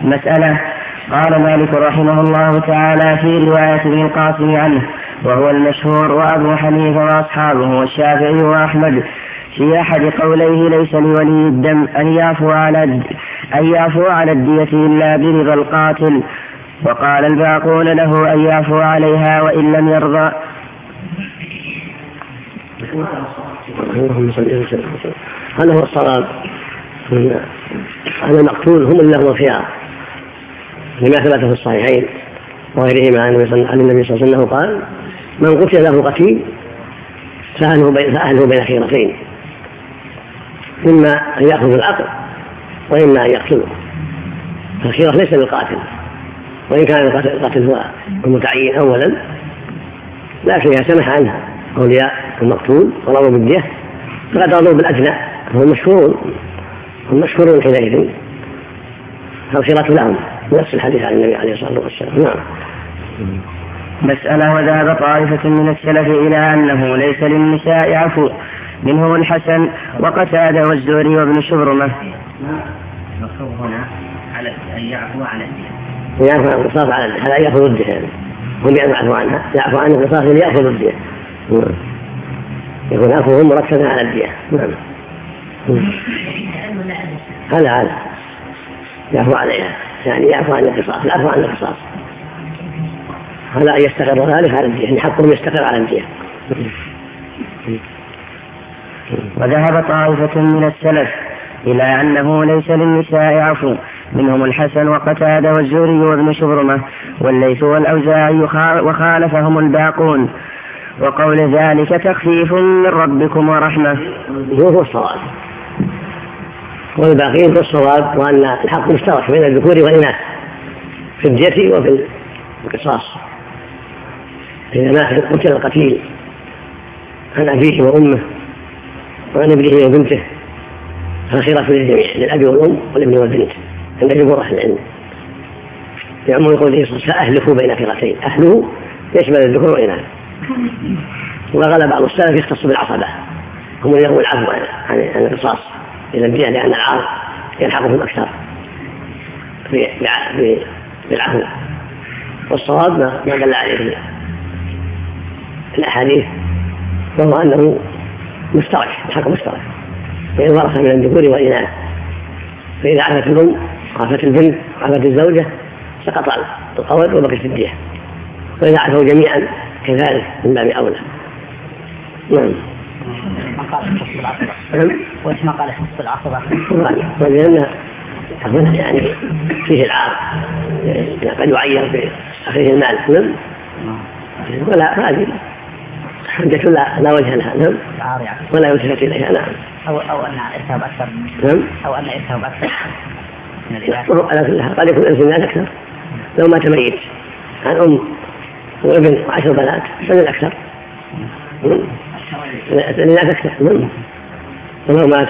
مسألة. قال مالك رحمه الله تعالى في رواية ابن القاسم عنه وهو المشهور وأبو حنيفة وأصحابه والشافعي وأحمد في أحد قوليه ليس لولي الدم أن يعفو على الدية إلا برضا القاتل، وقال الباقون له أن يعفو عليها وإن لم يرضى. هذا هو الصواب، أن المقتول هم اللي لهم الخيار لما ثبت في الصحيحين وغيرهما عن النبي صلى الله عليه وسلم قال من قتل له قتيل فأهله بين خيرتين، إما أن يأخذ العقل وإما أن يقتله، فالخيرة ليس للقاتل، وإن كان القاتل هو المتعين أولا لكن إذا سمح عنها أولياء المقتول ورضوا بالدية فقد رضوا بالأدنى، هم مشهورون حينئذ، فالخيرة لهم نفس الحديث عن النبي عليه الصلاة والسلام. نعم. مسألة. وذهب طائفة من السلف إلى أنه ليس للنساء عفو، منهم الحسن وقتادة والزهري وابن شبرمة. المقصود هنا على أن يعفو على الدية، يعفو عن القصاص على الدية، هذا يأخذ الدية، هم يعفو عنها، يعفو عن القصاص ليأخذ الدية، يكون عفوهم مركزا على الدية. نعم. هذا يعفو عليها، يعني يعفو عن القصاص، العفو عن القصاص هذا يستقر ذلك على الدية، يعني حقهم يستقر على الدية. وذهب طائفة من السلف إلى أنه ليس للنساء عفو، منهم الحسن وقتادة والزهري وابن شبرمة والليث والأوزاعي وخالفهم الباقون، وقول ذلك تخفيف من ربكم ورحمة. هو الصواب، والباقين هو الصواب، وأن الحق مشترك بين الذكور والإناث في الدية وفي القصاص. إذا ما قتل القتيل عن أبيه وأمه وعن ابنه وبنته فالخيرة للجميع، للأب والأم والابن والبنت عند جمهور أهل العلم. يعمل يقول سأهلكوا بين خيرتين، أهله يشمل الذكور والإناث، وغلب بعض السلف يختص بالعصبة، هم اللي يقول العفو عن القصاص إلى الدية، لأن العار يلحقهم أكثر بالعفو. والصواب ما دل عليه الأحاديث، وهو أنه مشترك، الحق مشترك بين الورثة من الذكور والإناث، فإذا عفت الأم عفت البنت عفت الزوجة سقط القول وبقيت الدية، وإذا عفوا جميعا كذلك من باب أولى. نعم. ما قال خص بالعصبة، وإيش ما قال خص بالعصبة؟ لأن هنا يعني فيه العار، قد يعير بأخذه المال. نعم. ولا هذه حجة لا وجه لها. نعم. ولا يلتفت إليها. نعم. أو أن إرتاب أكثر. نعم. أو أن إرتاب أكثر من الإناث. على كلها قد يكون الإناث أكثر، لو مات ميت عن أم وابن و10 بنات فمن أكثر. الإناث أكثر. نعم. ولو مات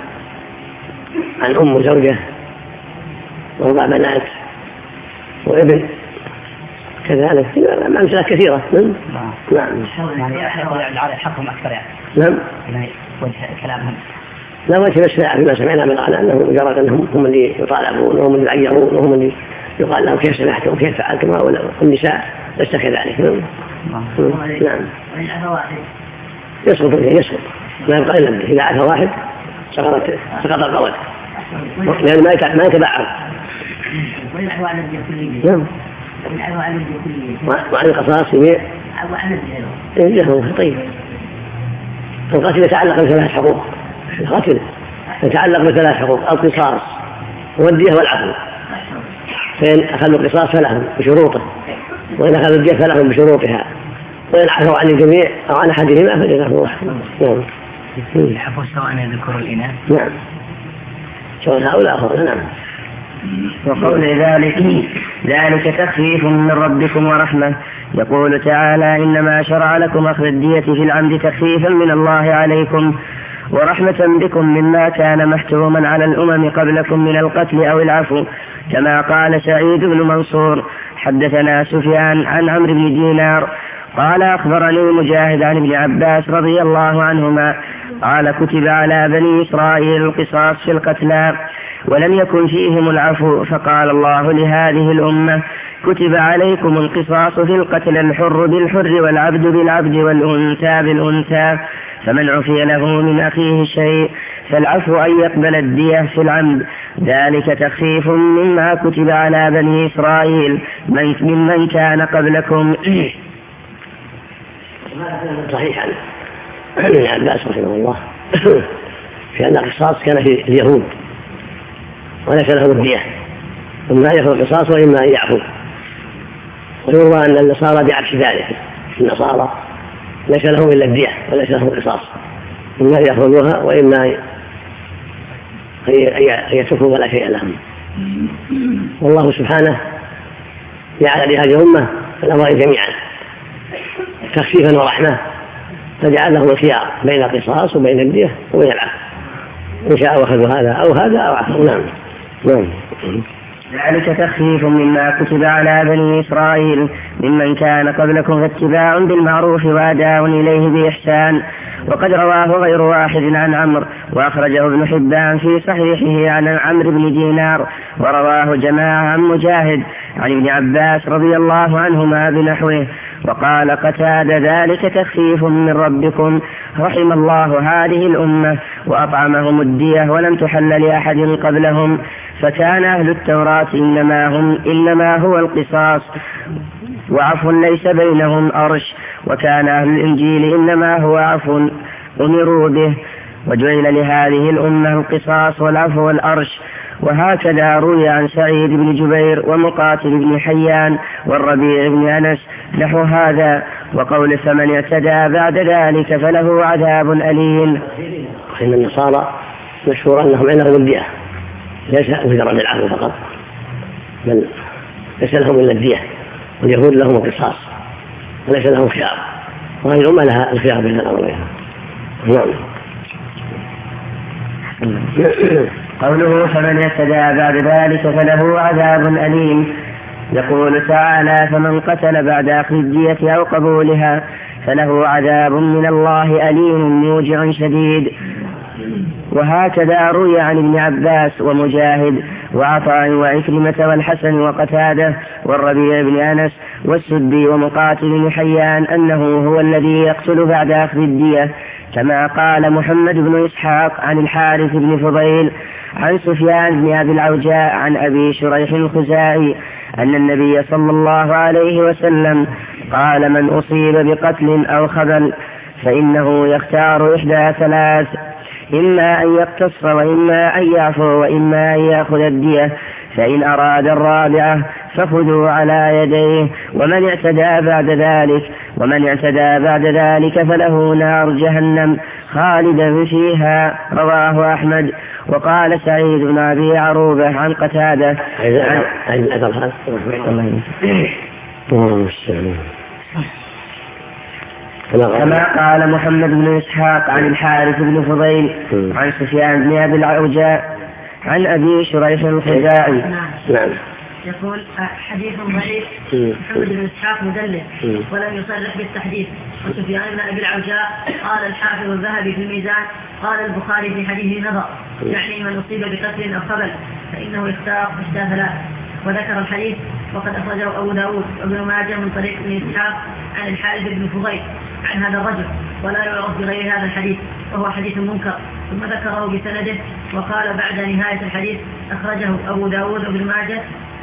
عن أم وزوجة و4 بنات وابن كذلك، أمثلة كثيرة. نعم. يعني حقهم أكثر يعني. نعم. وجه كلامهم. لا وجه الشرع فيما سمعنا من قال أنه مجرد أنهم هم اللي يطالبون وهم اللي يعيرون وهم اللي يقال لهم كيف سمحتم وكيف فعلتم، والنساء ليس كذلك. نعم. يسقط ما يبقى إلا إذا عفى واحد سقط القول، لأن ما يتبعهم. نعم. وعن القصاص يبيع طيب. القتل يتعلق بثلاث حقوق، القتل يتعلق بثلاث حقوق: القصاص والدية والعفو، فإن أخذوا القصاص فلهم بشروطه، وإن أخذوا الدية فلهم بشروطها، وإن عفوا عن الجميع أو عن أحدهما فجزاه الله. نعم. العفو سواء الذكور والإناث. نعم. سواء هؤلاء أخرى. نعم. وقول ذلك تخفيف من ربكم ورحمة. يقول تعالى: إنما شرع لكم أخذ الدية في العمد تخفيفا من الله عليكم ورحمة بكم مما كان محتوما على الأمم قبلكم من القتل أو العفو، كما قال سعيد بن منصور: حدثنا سفيان عن عمرو بن دينار قال أخبرني مجاهد عن ابن عباس رضي الله عنهما قال: كتب على بني إسرائيل القصاص في القتلى، ولم يكن فيهم العفو، فقال الله لهذه الأمة: كتب عليكم القصاص في القتل، الحر بالحر والعبد بالعبد والأنثى بالأنثى، فمن عفي له من أخيه شيء فالعفو أن يقبل الدية في العمد، ذلك تخفيف مما كتب على بني إسرائيل ممن كان قبلكم. صحيح عن ابن عباس رحمه الله في أن القصاص كان في اليهود وليس لهم الدية، إما أن يكون القصاص وإما أن يعفو. ويروى أن النصارى بعكس ذلك، النصارى ليس لهم إلا الدية وليس لهم القصاص، إما أن يأخذوها وإما أن يتركوا ولا شيء لهم. والله سبحانه جعل لهذه الأمة الأمرين جميعا تخفيفا ورحمة، فجعل لهم الخيار بين القصاص وبين الدية وبين العفو، إن شاء أخذوا هذا أو هذا أو عفو. نعم. ذلك تخفيف مما كتب على بني إسرائيل ممن كان قبلكم، فاتباع بالمعروف وأداء إليه بإحسان. وقد رواه غير واحد عن عمرو، وأخرجه ابن حبان في صحيحه عن عمرو بن دينار، ورواه جماعة عن مجاهد عن ابن عباس رضي الله عنهما بنحوه. وقال قتادة: ذلك تخفيف من ربكم، رحم الله هذه الأمة وأطعمهم الدية ولم تحل لأحد قبلهم، فكان أهل التوراة إنما هو القصاص وعفو ليس بينهم أرش، وكان أهل الإنجيل إنما هو عفو أمروا به، وجعل لهذه الأمة القصاص والعفو والأرش. وهكذا روي عن سعيد بن جبير ومقاتل بن حيان والربيع بن أنس نحو هذا. وقول: فمن اعتدى بعد ذلك فله عذاب أليم. إن النصارى مشهور أنهم عندهم الدية، ليس مجرد العفو فقط، بل ليس لهم إلا الدية، واليهود لهم القصاص وليس لهم خيار، وهذه الأمة لها الخيار بين الأمرين. نعم. قوله: فمن اعتدى بعد ذلك فله عذاب أليم. يقول تعالى: فمن قتل بعد أخذ الدية أو قبولها فله عذاب من الله أليم موجع شديد. وهكذا روي عن ابن عباس ومجاهد وعطاء وعكرمة والحسن وقتادة والربيع بن أنس والسدي ومقاتل بن حيان أنه هو الذي يقتل بعد أخذ الدية، كما قال محمد بن إسحاق عن الحارث بن فضيل عن سفيان بن أبي العوجاء عن أبي شريح الخزاعي أن النبي صلى الله عليه وسلم قال: من أصيب بقتل أو خبل فإنه يختار إحدى ثلاث: إما أن يقتص وإما أن يعفو وإما أن يأخذ الدية، فإن أراد الرابعة فخذوا على يديه. ومن اعتدى بعد ذلك فله نار جهنم خالدا فيها. رواه أحمد. وقال سعيد بن أبي عروبة عن قتادة كما قال محمد بن إسحاق عن الحارث بن فضيل عن سفيان بن أبي العوجاء عن أبي شريح الخزاعي. يقول: حديث ضعيف، محمد بن إسحاق مدلس ولم يصرح بالتحديث. وسفيان بن أبي العوجاء قال الحافظ الذهبي في الميزان قال البخاري في حديث نظر، يعني من أصيب بقتل أو خبل فإنه يختار إحدى ثلاث. وذكر الحديث وقد أخرجه أبو داود وابن ماجه من طريق ابن إسحاق عن الحارث بن فضيل عن هذا الرجل، ولا يعرف بغير هذا الحديث وهو حديث منكر، ثم ذكره بسنده وقال بعد نهاية الحديث أخرجه أبو داود وابن ماجه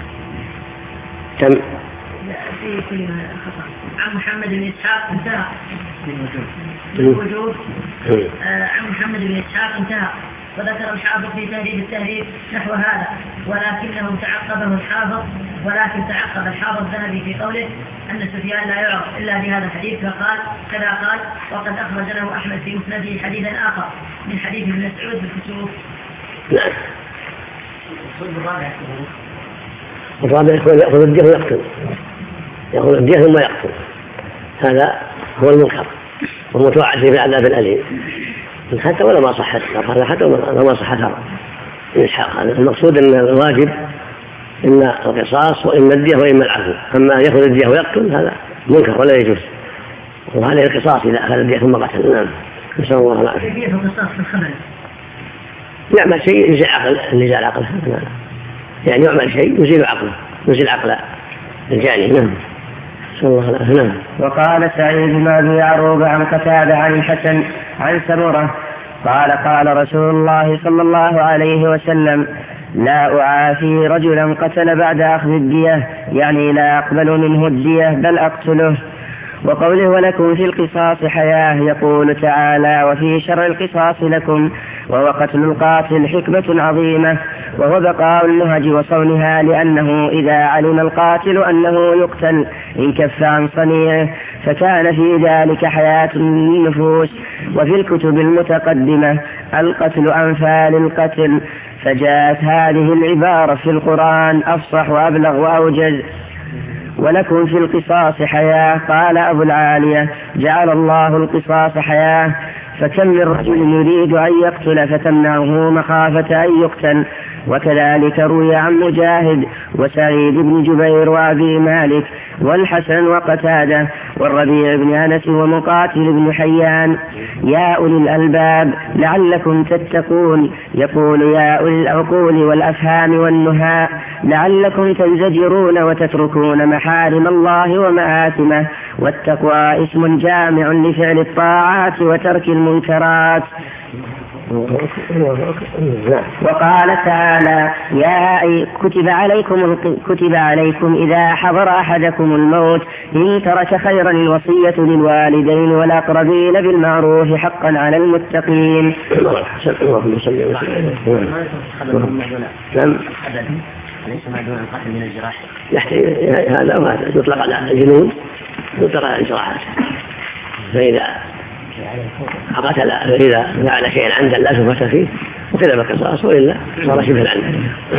في كل خطأ عن محمد بن إسحاق انتهى بالوجوب عن محمد بن إسحاق انتهى. وذكر الحافظ في تهذيب التهذيب نحو هذا، ولكن تعقب الحافظ الذهبي في قوله أن سفيان لا يعرف إلا بهذا الحديث، فقال كذا قال: وقد أخرج له أحمد في مسنده حديثا آخر من حديث ابن مسعود بالكسوف. الرابع يأخذ الدية ويقتل، يأخذ الدية ثم يقتل، هذا هو المنكر والمتوعد في العذاب الأليم، حتى ولا ما صحت حتى ولا ما صحت إسحاق. المقصود أن الواجب إما القصاص وإما الدية وإما العفو، أما يأخذ الدية ويقتل هذا منكر ولا يجوز، وعليه القصاص إذا أخذ الدية ثم قتل. نعم. نسأل الله العافية. القصاص في الخبل يعمل شيء يزيل عقله يعني يعمل شيء يزيل عقل الجاني. نعم. نعم. وقال سعيد بن أبي عروبة عن قتادة عن الحسن عن سمرة قال رسول الله صلى الله عليه وسلم لا أعافي رجلا قتل بعد أخذ الدية يعني لا أقبل منه الدية بل أقتله. وقوله ولكم في القصاص حياة يقول تعالى وفي شرع القصاص لكم وهو قتل القاتل حكمة عظيمة وهو بقاء النهج وصونها لأنه إذا علم القاتل أنه يقتل انكف عن صنيعه فكان في ذلك حياة النفوس. وفي الكتب المتقدمة القتل أنفى للقتل فجاءت هذه العبارة في القرآن أفصح وأبلغ وأوجز. ولكم في القصاص حياة قال أبو العالية جعل الله القصاص حياة فكم من رجل يريد أن يقتل فتمنعه مخافة أن يقتل. وكذلك روي عن مجاهد وسعيد بن جبير وأبي مالك والحسن وقتادة والربيع بن أنس ومقاتل بن حيان يا أولي الألباب لعلكم تتقون يقول يا أولي العقول والأفهام والنهاء لعلكم تنزجرون وتتركون محارم الله ومآثمه والتقوى اسم جامع لفعل الطاعات وترك المنكرات. وقال تعالى كتب عليكم إذا حضر أحدكم الموت إن ترك خيرا الوصية للوالدين والأقربين بالمعروف حقا على المتقين. ليس ما دون القتل من الجراح هذا وهذا يطلق على الجنون يطلق على الجراحات. فإذا قتل فإذا فعل شيئا عمدا لا شبهة فيه وكذا بالقصاص وإلا صار شبه العمد.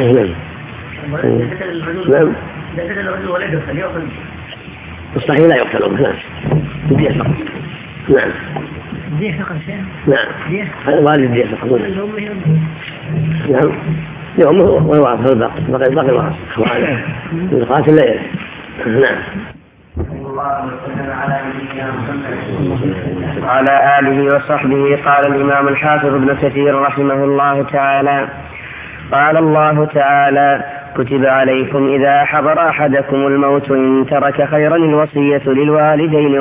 نعم. الصحيح لا يقتلون. نعم. الدية فقط. نعم. الدية فقط. نعم. هذا والد الدية فقط. نعم. يومه ويوافق الباقي الوارث القاتل لا يرث. نعم. وعلى آله وصحبه. قال الإمام الحافظ ابن كثير رحمه الله تعالى قال الله تعالى كتب عليكم إذا حضر أحدكم الموت إن ترك خيرا الوصية للوالدين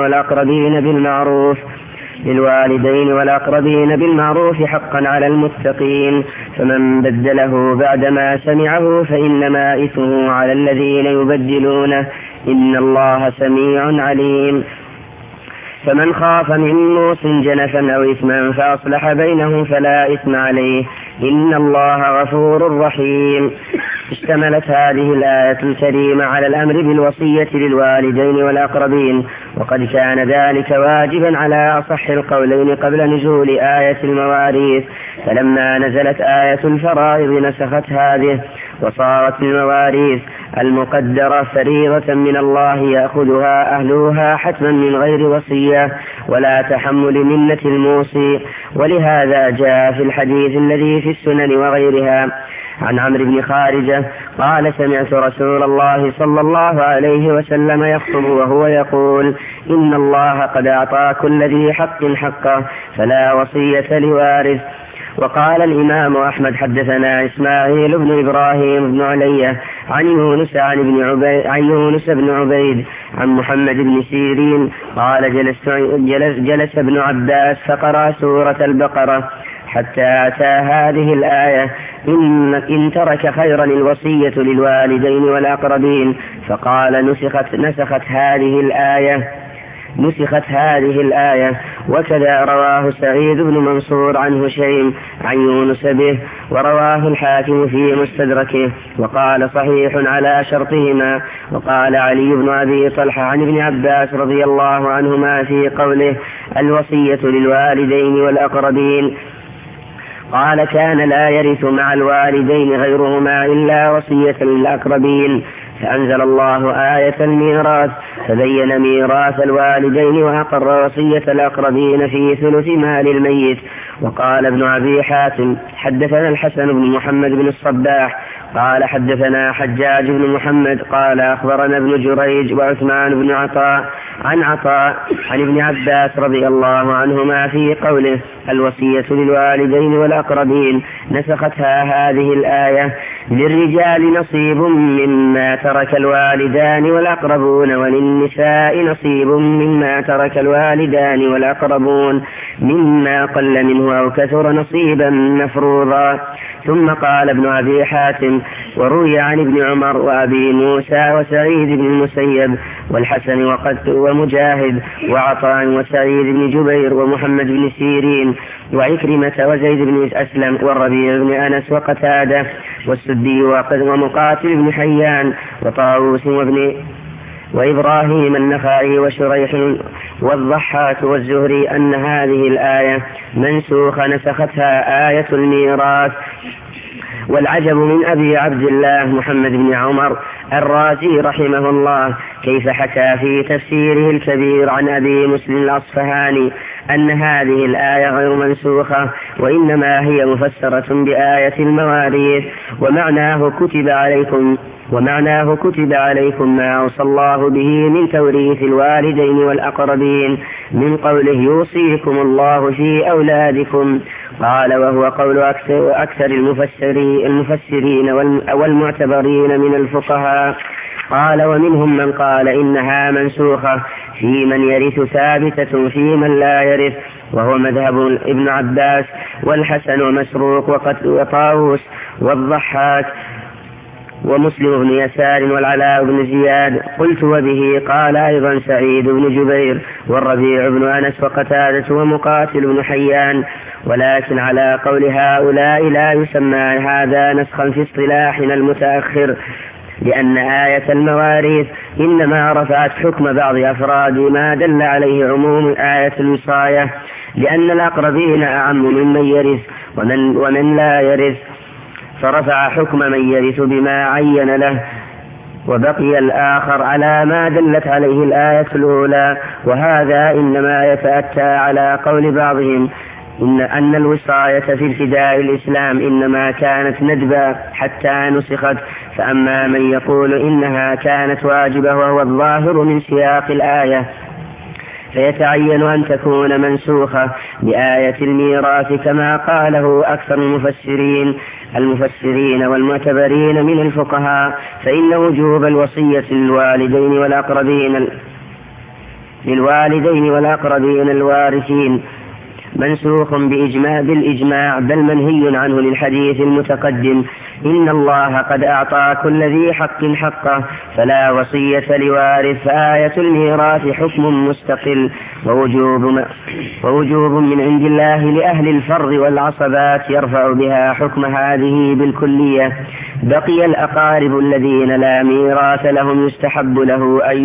والأقربين بالمعروف حقا على المتقين فمن بدله بعدما سمعه فإنما إثمه على الذين يبدلونه إن الله سميع عليم. فمن خاف من موص جنفا أو إثما فأصلح بينهم فلا إثم عليه إن الله غفور رحيم. اشتملت هذه الآية الكريمة على الأمر بالوصية للوالدين والأقربين وقد كان ذلك واجبا على أصح القولين قبل نزول آية المواريث فلما نزلت آية الفرائض نسخت هذه وصارت المواريث المقدرة فريضة من الله يأخذها أهلها حتما من غير وصية ولا تحمل منة الموصي. ولهذا جاء في الحديث الذي في السنن وغيرها عن عمرو بن خارجة قال سمعت رسول الله صلى الله عليه وسلم يخطب وهو يقول إن الله قد أعطى كل ذي حق حقه فلا وصية لوارث. وقال الإمام أحمد حدثنا إسماعيل بن إبراهيم بن علية عن يونس بن عبيد عن محمد بن سيرين قال جلس ابن عباس فقرأ سورة البقرة حتى أتى هذه الآية إن ترك خيرا الوصية للوالدين والأقربين فقال نسخت هذه الآية. وكذا رواه سعيد بن منصور عن هشيم عن يونس به ورواه الحاكم في مستدركه وقال صحيح على شرطهما. وقال علي بن أبي طلحة عن ابن عباس رضي الله عنهما في قوله الوصية للوالدين والأقربين قال كان لا يرث مع الوالدين غيرهما إلا وصية للأقربين فأنزل الله آية الميراث فبين ميراث الوالدين وأقر وصية الأقربين في ثلث مال الميت. وقال ابن أبي حاتم حدثنا الحسن بن محمد بن الصباح قال حدثنا حجاج بن محمد قال أخبرنا ابن جريج وعثمان بن عطاء عن ابن عباس رضي الله عنهما في قوله الوصية للوالدين والأقربين نسختها هذه الآية للرجال نصيب مما ترك الوالدان والأقربون وللنساء نصيب مما ترك الوالدان والأقربون مما قل منه أو كثر نصيبا مفروضا. ثم قال ابن أبي حاتم وروي عن ابن عمر وأبي موسى وسعيد بن المسيب والحسن ومجاهد وعطاء وسعيد بن جبير ومحمد بن سيرين وعكرمة وزيد بن أسلم والربيع بن أنس وقتادة والسدي ومقاتل بن حيان وطاووس وإبراهيم النخعي وشريح والضحاك والزهري أن هذه الآية منسوخة نسختها آية الميراث. والعجب من أبي عبد الله محمد بن عمر الرازي رحمه الله كيف حكى في تفسيره الكبير عن أبي مسلم الأصفهاني أن هذه الآية غير منسوخة وإنما هي مفسرة بآية المواريث ومعناه كتب عليكم ما أوصى الله به من توريث الوالدين والأقربين من قوله يوصيكم الله في أولادكم. قال وهو قول أكثر المفسرين والمعتبرين من الفقهاء. قال ومنهم من قال إنها منسوخة في من يرث ثابتة في من لا يرث وهو مذهب ابن عباس والحسن ومسروق وطاووس والضحاك ومسلم بن يسار والعلاء بن زياد. قلت وبه قال أيضا سعيد بن جبير والربيع بن أنس وقتادة ومقاتل بن حيان. ولكن على قول هؤلاء لا يسمى هذا نسخا في اصطلاحنا المتأخر لأن آية المواريث إنما رفعت حكم بعض أفراد ما دل عليه عموم آية الوصاية لأن الأقربين أعم ممن يرث ومن لا يرث فرفع حكم من يرث بما عين له وبقي الآخر على ما دلت عليه الآية الأولى. وهذا إنما يتأتى على قول بعضهم أن الوصاية في ابتداء الإسلام إنما كانت ندبا حتى نسخت. فأما من يقول إنها كانت واجبة وهو الظاهر من سياق الآية فيتعين أن تكون منسوخة بآية الميراث كما قاله أكثر المفسرين والمعتبرين من الفقهاء فإن وجوب الوصية للوالدين والأقربين الوارثين منسوخ بالإجماع بل منهي عنه للحديث المتقدم إن الله قد أعطى كل ذي حق حقه فلا وصية لوارث. فآية الميراث حكم مستقل ووجوب من عند الله لأهل الفرض والعصبات يرفع بها حكم هذه بالكلية. بقي الأقارب الذين لا ميراث لهم يستحب له أن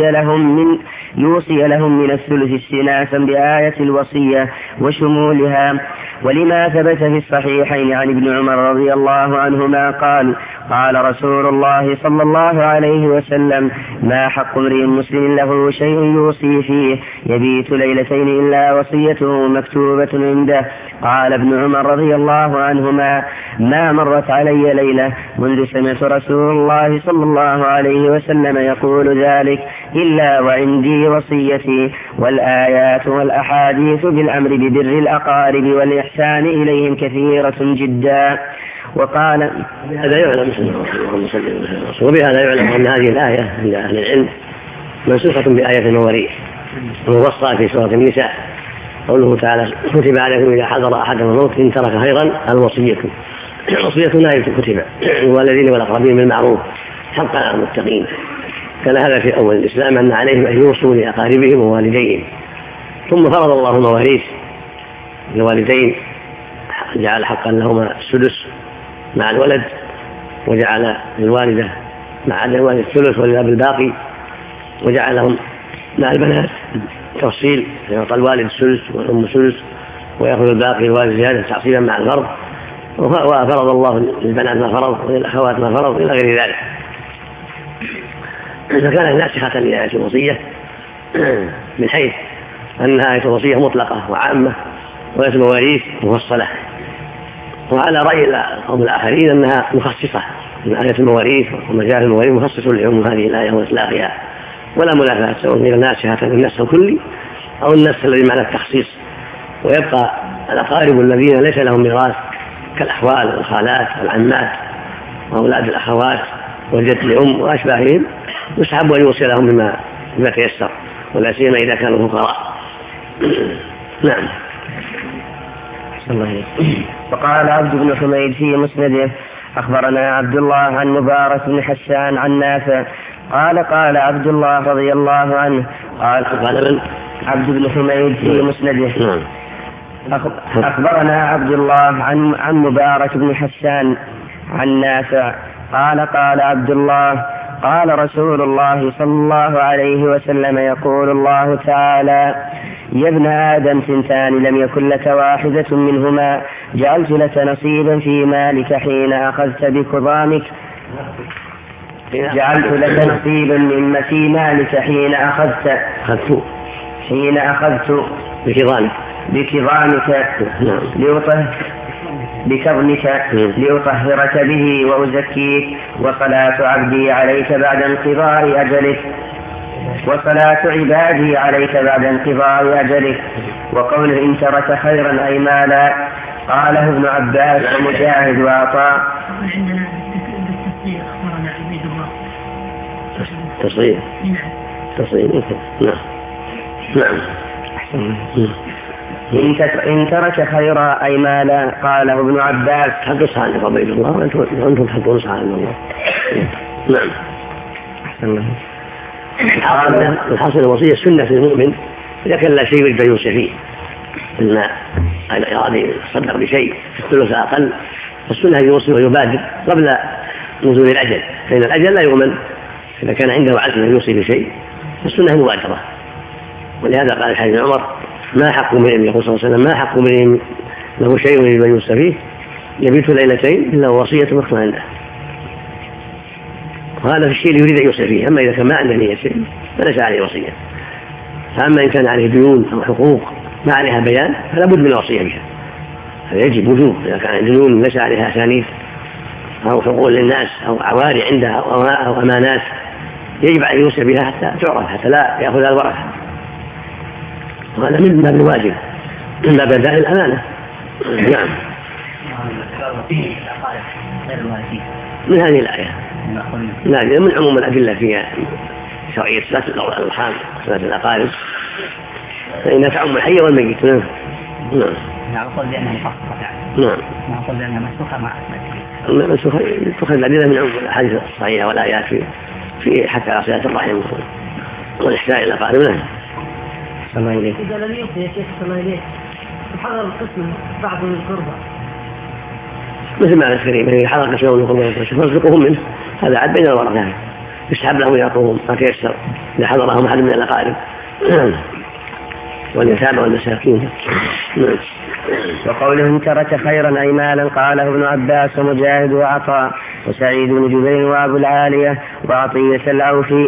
يوصي لهم من الثلث استناسا بآية الوصية وشمولها. ولما ثبت في الصحيحين عن ابن عمر رضي الله عنهما قال رسول الله صلى الله عليه وسلم ما حق امرئ مسلم له شيء يوصي فيه يبيت ليلتين إلا وصيته مكتوبة عنده. قال ابن عمر رضي الله عنهما ما مرت علي ليلة منذ سمعت رسول الله صلى الله عليه وسلم يقول ذلك إلا وعندي وصيتي. والآيات والأحاديث بالأمر ببر الأقارب والإحسان إليهم كثيرة جدا. وقال هذا يعلم وبهذا يعلم أن هذه الآية عند أهل العلم منسوخة بآية المواريث ووصى في سورة النساء قوله تعالى كتب عليكم إذا حضر أحدكم الموت إن ترك خيرا الوصية لا كتب والذين والأقربين بالمعروف حقا على المتقين. كان هذا في أول الإسلام أن عليهم أن يوصوا لأقاربهم ووالديهم ثم فرض الله المواريث للوالدين جعل حقا لهما السدس مع الولد وجعل للوالدة مع عدد الوالد الثلث وللأب الباقي وجعلهم مع البنات تفصيل يعطى الوالد الثلث والأم الثلث ويأخذ الباقي الوالد زيادة تعصيبا مع الفرض. وفرض الله للبنات ما فرض وللأخوات ما فرض إلى غير ذلك. فكانت ناسخة لآية الوصية من حيث أن آية الوصية مطلقة وعامة وآية المواريث مفصلة، وعلى رأي القوم الآخرين أنها مخصصة من آية المواريث ومجال المواريث مخصص لعموم هذه الآية وإطلاقها، ولا منافاة سواء هي ناسخة للنسخ الكلي أو النسخ الذي معنى التخصيص، ويبقى الأقارب الذين ليس لهم ميراث كالأخوال والخالات والعمات وأولاد الأخوات والجد لأم وأشباههم يستحب أن يوصي لهم بما تيسر، ولا سيما إذا كانوا فقراء. نعم. وقال عبد بن حميد في مسنده: أخبرنا عبد الله عن مبارك بن حسان عن نافع قال عبد الله رضي الله عنه قال عبد بن حميد في مسنده: أخبرنا عبد الله عن مبارك بن حسان عن نافع قال عبد الله: قال رسول الله صلى الله عليه وسلم: يقول الله تعالى: يا ابن آدم ثنتان لم يكن لك واحدة منهما، جعلت لك نصيبا في مالك حين أخذت بكظامك، جعلت لك نصيبا مما في مالك حين أخذت بكظامك لأطهرك به وأزكيك، وصلاة عبدي عليك بعد انقضاء أجلك، وصلاة عبادي عليك بعد انقضاء أجلك. وقوله: إن ترك خيرا أي مالا، قاله ابن عباس ومجاهد وعطاء. تصريح. نعم. إن ترك خيرا أي مالا، قاله ابن عباس. حق صالح عبيد الله وأنتم تحقون صالح الله. نعم. الحاصل الوصية سنة المؤمن إذا كان لا شيء يريد أن يوصي فيه، إن أراد يصدق بشيء الثلث أقل، فالسنة يوصي ويبادر قبل نزول الأجل، فإن الأجل لا يؤمن. إذا كان عنده عزم أن يوصي بشيء فالسنة مبادرة. ولهذا قال الحديث عمر: ما حق امرئ، يقول صلى الله عليه وسلم: ما حق امرئ له شيء يريد أن يوصي فيه يبيت ليلتين إلا وصية مكتوبة عنده. وهذا في الشيء اللي يريد أن يوصي فيه. أما إذا كان ما عنده نية شيء فليس عليه وصية. فأما إن كان عليه ديون أو حقوق ما عليها بيان فلا بد من الوصية بها، هذا يجب وجوب. إذا كان ديون ليس عليها أسانيد أو حقوق للناس أو عواري عندها أو أمانات يجب أن يوصي بها حتى تعرف، حتى لا يأخذها الورثة. وهذا من باب الواجب، من باب أداء الأمانة. نعم. من هذه الآية لا، من عموم الأدلة في شرعية صلة الأرحام صلة الأقارب، فإنها تعم الحي والميت. نعم. نقول بأنها مفصلة. نعم. نقول بأنها منسوخة مع منسوخة الأدلة من عموم الأحاديث الصحيحة والآيات في حتى على صلة الرحم والإحسان إلى الأقارب. نعم. الله إليك. إذا لم يوصي يا شيخ الله إليك حضر القسم بعض من القربى، مثل ما الكريم إذا حضر قسم من القربى فارزقهم منه، هذا عد بين الورثة، يسحب لهم يعطوهم ما تيسر إذا حضرهم أحد من الأقارب واليتامى والمساكين. وقوله: إن ترك خيرا أي مالا، قاله ابن عباس ومجاهد وعطاء وسعيد بن جبير وأبو العالية وعطية العوفي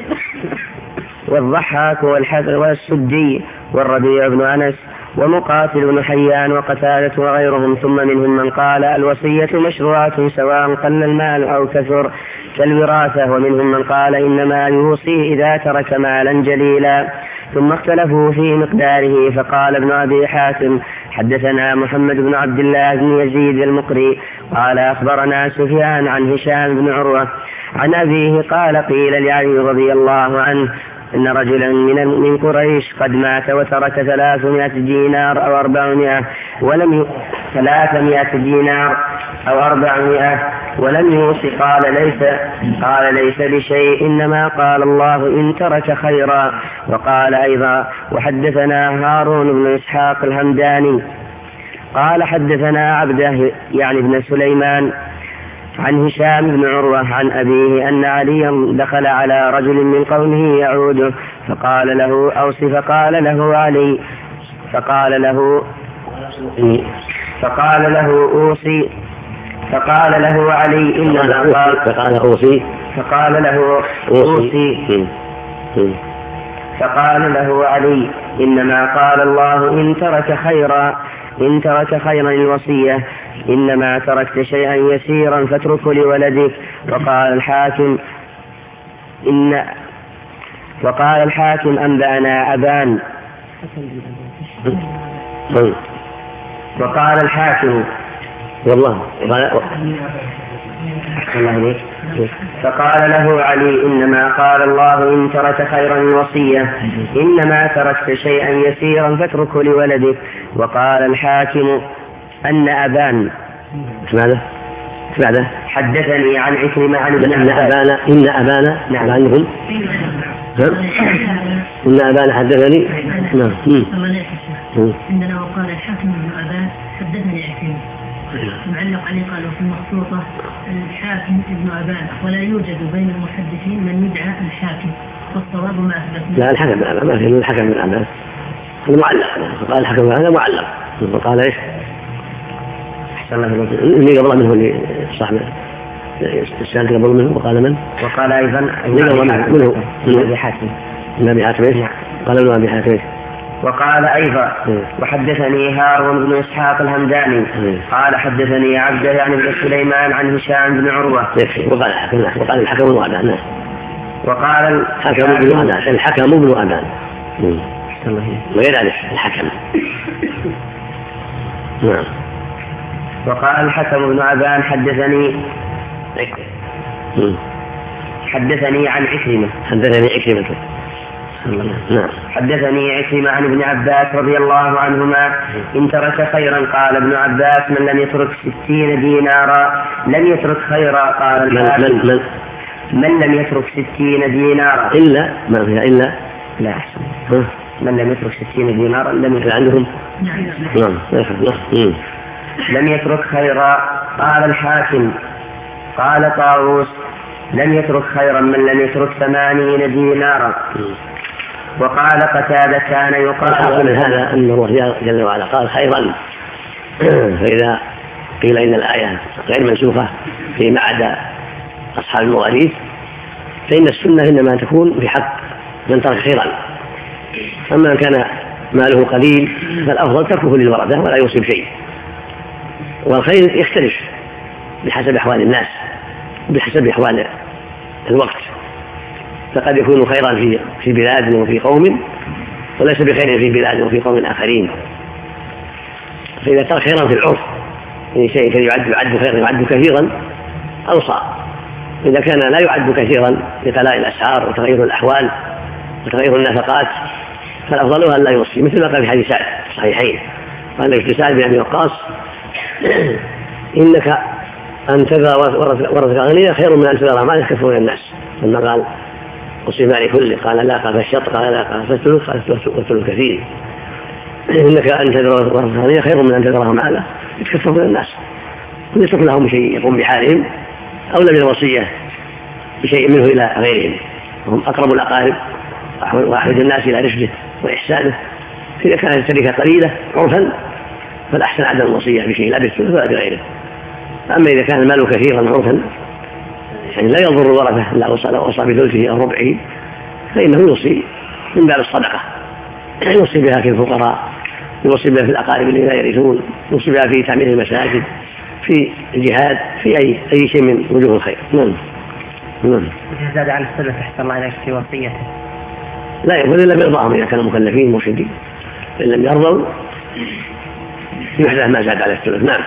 والضحاك والحسن والسدي والربيع بن أنس ومقاتل بن حيان وقتادة وغيرهم. ثم منهم من قال: الوصية مشروعة سواء قل المال أو كثر كالوراثة. ومنهم من قال: إنما يوصي إذا ترك مالا جليلا. ثم اختلفوا في مقداره. فقال ابن أبي حاتم: حدثنا محمد بن عبد الله بن يزيد المقري قال: أخبرنا سفيان عن هشام بن عروة عن أبيه قال: قيل لعلي رضي الله عنه إن رجلا من قريش قد مات وترك 300 دينار أو 400 ولم يوصي. قال: ليس بشيء، إنما قال الله: إن ترك خيرا. وقال أيضا: وحدثنا هارون بن إسحاق الهمداني قال: حدثنا عبده يعني ابن سليمان عن هشام بن عروة عن أبيه أن عليا دخل على رجل من قومه يعوده فقال له: أوصي. فقال له علي: إنما قال. فقال: أوصي. فقال له أوصي. فقال له علي: إنما قال الله إن ترك خيرا الوصية، إنما تركت شيئا يسيرا فاتركه لولدك. وقال الحاكم أنبأنا أبان. وقال الحاكم والله فقال له علي: إنما قال الله إن ترك خيرا الوصية، إنما تركت شيئا يسيرا فاتركه لولدك. وقال الحاكم أن أبان ماذا؟ حدثني عن عكرمة عن ابن عباس. إن أبانا نعم. عنهم إن أبانا حدثني. نعم. عندنا وقال الحاكم ابن أبان حدثني عكرمة. معلق عليه قالوا في المخطوطة الحاكم ابن أبان، ولا يوجد بين المحدثين من يدعى الحاكم، والصواب ما أثبت. لا، الحكم ابن أبان ما في الحكم ابن أبان، المعلق. قال الحكم هذا معلق. وقال إيش؟ اللي قبل منه اللي صاحب السنة قبل منه. وقال من؟ وقال أيضا منه أبي حاتم. أبي حاتم. قال ابن أبي حاتم. وقال أيضا: وحدثني هارون بن إسحاق الهمداني قال حدثني عبده يعني بن سليمان عن هشام بن عروة. وقال الحكم بن أبان. وقال الحكم بن أبان غير ألف الحكم. نعم. وقال الحكم بن أبان حدثني عن عكرمة. نعم. حدثني عكرمة عن ابن عباس رضي الله عنهما: إن ترك خيرا قال ابن عباس: من لم يترك 60 دينارا لم يترك خيرا. قال من لم يترك 60 دينارا إلا ما فيها إلا لا أحسن. من لم يترك 60 دينارا لم يترك عندهم. نعم. لم يترك خيرا. قال الحاكم. قال طاووس: لم يترك خيرا من لم يترك 80 دينارا. وقال قتادة: كان يقال من هذا أن الله جل وعلا قال خيرا، فإذا قيل إن الآية غير منسوخة فيما عدا أصحاب المواريث، فإن السنة إنما تكون في حق من ترك خيرا. أما من كان ماله قليل فالأفضل تركه للورثة ولا يوصي شيء. والخير يختلف بحسب أحوال الناس وبحسب أحوال الوقت، فقد يكون خيرا في بلاد وفي قوم، وليس بخير في بلاد وفي قوم آخرين. فإذا ترك خيرا في العرف يعني شيء يعد خيرا يعد كثيرا أوصى. إذا كان لا يعد كثيرا لغلاء الأسعار وتغير الأحوال وتغير النفقات فالأفضل أن لا يوصي، مثل ما قال في حديث سعد الصحيحين قال سعد بن أبي وقاص: إنك أن تذر ورثك أغنياء خير من أن تذر مالك يكفون الناس. لما قال قسم مالي كله قال لا، قال فالشط قال لا، قال فالثلث قال والثلث كثير. إنك أن تذر ورثك أغنياء خير من أن تذرهم مالا يتكفون الناس، ويترك لهم شيء يقوم بحالهم أولى بالوصية بشيء منه إلى غيرهم، وهم أقرب الأقارب وأحوج الناس إلى رشده وإحسانه. إذا كانت التركة قليلة عرفا فالأحسن عدم الوصية بشيء لا بالثلث ولا بغيره. أما إذا كان المال كثيرا عرفا يعني لا يضر الورثة إلا وصى بثلثه أو ربعه فإنه يوصي من باب الصدقة، يوصي بها في الفقراء، يوصي بها في الأقارب الذين لا يرثون، يوصي بها في تعمير المساجد، في الجهاد، في أي شيء من وجوه الخير. نعم. زاد عن الثلث أحسن الله إليك في وصيته لا يقول إلا بإرضاهم إذا كانوا مكلفين مرشدين، إن لم يرضوا يحدث ما زاد على الثلث. نعم.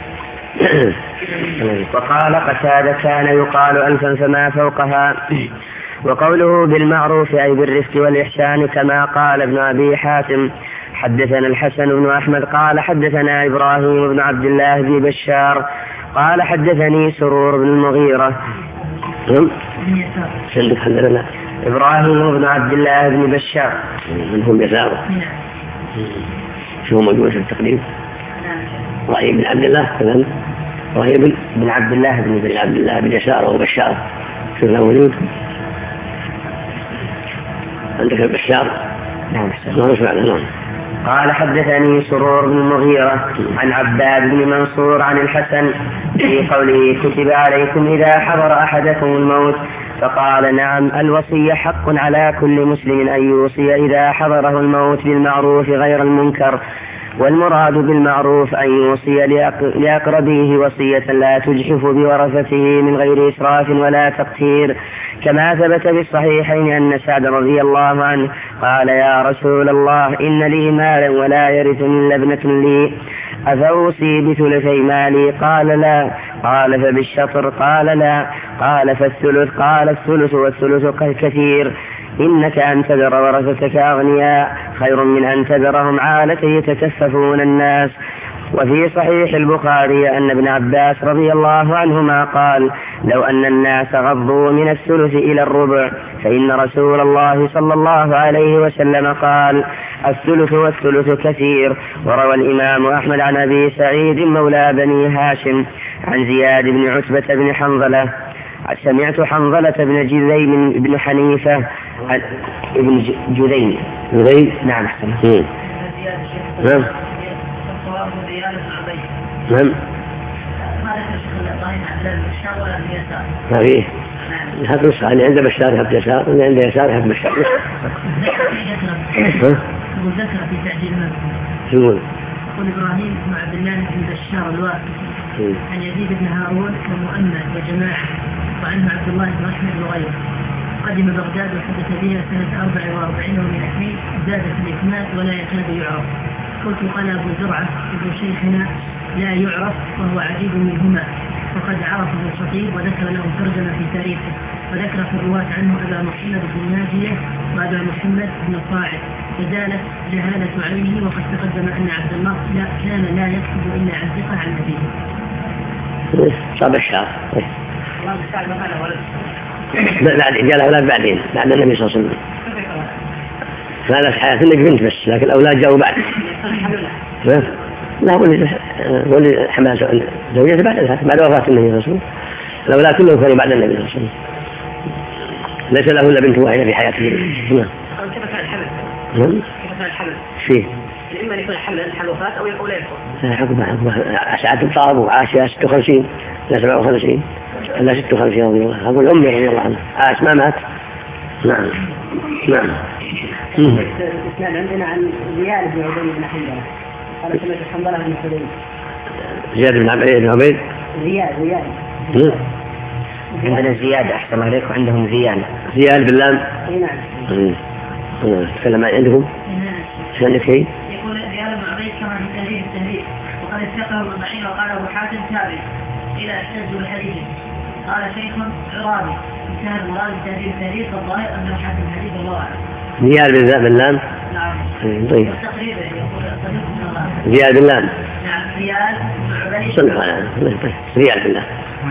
وقال قتادة: كان يقال 1000 فما فوقها. وقوله بالمعروف أي بالرفق والإحسان كما قال ابن أبي حاتم. حدثنا الحسن بن أحمد قال حدثنا إبراهيم بن عبد الله بن بشار قال حدثني سرور بن المغيرة. إبراهيم بن عبد الله بن بشار منهم يسار شو موجود في التقديم؟ إبراهيم بن عبد الله كذا، إبراهيم بن عبد الله بن يسار وبشار شو له موجود؟ عندك البشار؟ نعم. نعم. قال حدثني سرور بن المغيرة عن عباد بن منصور عن الحسن في قوله كتب عليكم إذا حضر أحدكم الموت فقال نعم الوصية حق على كل مسلم أن يوصي إذا حضره الموت بالمعروف غير المنكر، والمراد بالمعروف أن يوصي لأقربيه وصية لا تجحف بورثته من غير إسراف ولا تقتير، كما ثبت في الصحيحين أن سعد رضي الله عنه قال يا رسول الله إن لي مالا ولا يرثني إلا ابنة لي أفأوصي بثلثي مالي؟ قال لا. قال فبالشطر؟ قال لا. قال فالثلث؟ قال الثلث والثلث كثير، إنك أن تذر ورثتك أغنياء خير من أن تذرهم عالة يتكففون الناس. وفي صحيح البخاري أن ابن عباس رضي الله عنهما قال لو أن الناس غضوا من الثلث إلى الربع فإن رسول الله صلى الله عليه وسلم قال الثلث والثلث كثير. وروى الإمام أحمد عن أبي سعيد مولى بني هاشم عن زياد بن عتبة بن حنظلة سمعت حنظلة بن جذيم بن حنيفة ابن جذيم نعم نعم نعم ما فيه هذا نسخة اللي عنده بشار يحب يسار واللي عنده يسار يحب بشار. ذكر في تعديل يقول إبراهيم بن عبد الله بن بشار الواسطي عن يزيد بن هارون ومؤمن وجماعة وعنه عبد الله بن أحمد وغيره قدم بغداد وحدث بها سنة 44 و200 زاد في الإسناد ولا يكاد يعرف. قلت قال أبو زرعة ابن شيخنا لا يعرف وهو عديد منهما فقد عرفه الخطيب وذكر له ترجمة في تاريخه، وذكر في الرواة عنه أبا محمد بن ناجية وأبا محمد بن صاعد فزالت جهالة عينه، وقد تقدم أن عبد الله كان لا يكتب إلا عن ثقة عن أبيه. صاب الشعر بعد جاء الأولاد بعدين بعد النبي صلى الله عليه وسلم، فهذا في حياة النبي بنت بس، لكن الأولاد جاءوا بعد. لا ولي حماس زوجته بعد وفاة النبي صلى الله عليه وسلم، الأولاد كلهم كانوا بعد النبي صلى الله عليه وسلم، ليس له إلا بنت واحدة في حياته. كيف كان الحمل؟ كيف كان الحمل؟ فيه إما أن يكون الحمل وفاة أو لا يكون. حقبة ساعة الطاب وعاشها 56 لا 57 لا 56 رضي الله عنه. أقول أمي رضي الله عنها عاش ما مات. نعم نعم. الإسلام عندنا عن زياد بن عبيد بن حنظلة قال سمعت حنظلة بن حذيفة. زياد بن عبيد زياد عندنا زياد أحسن عليكم عندهم زياد باللام. نعم. تكلم عندهم عندك شيء يقول زياد بن عبيد كما في التهذيب وقد اتفقه المعين وقال أبو حاتم ثابت إلى احتج الحديث. قال شيخ عرابي انتهى المراد بتهذيب التهذيب فالظاهر أنه حاتم الحديث الله أعلم. زياد باللام. نعم. طيب. تقريبا يقول زياد باللام. نعم زياد بن عبيد. زياد بالله.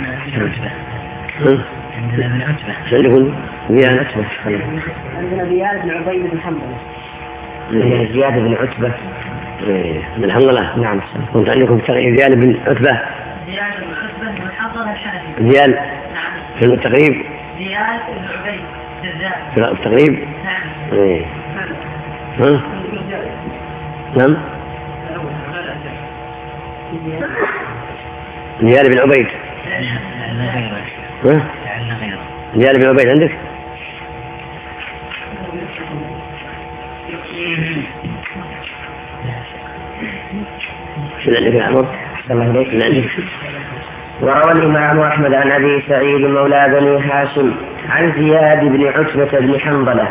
عندنا بن عتبة. عندكم زياد عتبة. عندنا زياد بن عبيد بن حنظلة. زياد بن عتبة من حنظلة. نعم. كنت عندكم زياد بن عتبة. زياد بن عتبة والحضر الحنفي. زياد. نعم. في التقريب. زياد بن عبيد جزاء. في التقريب. نعم. إيه. ها. نعم. زياد بن عبيد. ها. زياد بن عبيد عندك؟ شو عندك يا عمر؟ وروى الإمام أحمد عن أبي سعيد مولى بني هاشم عن زياد بن عتبة بن حنظلة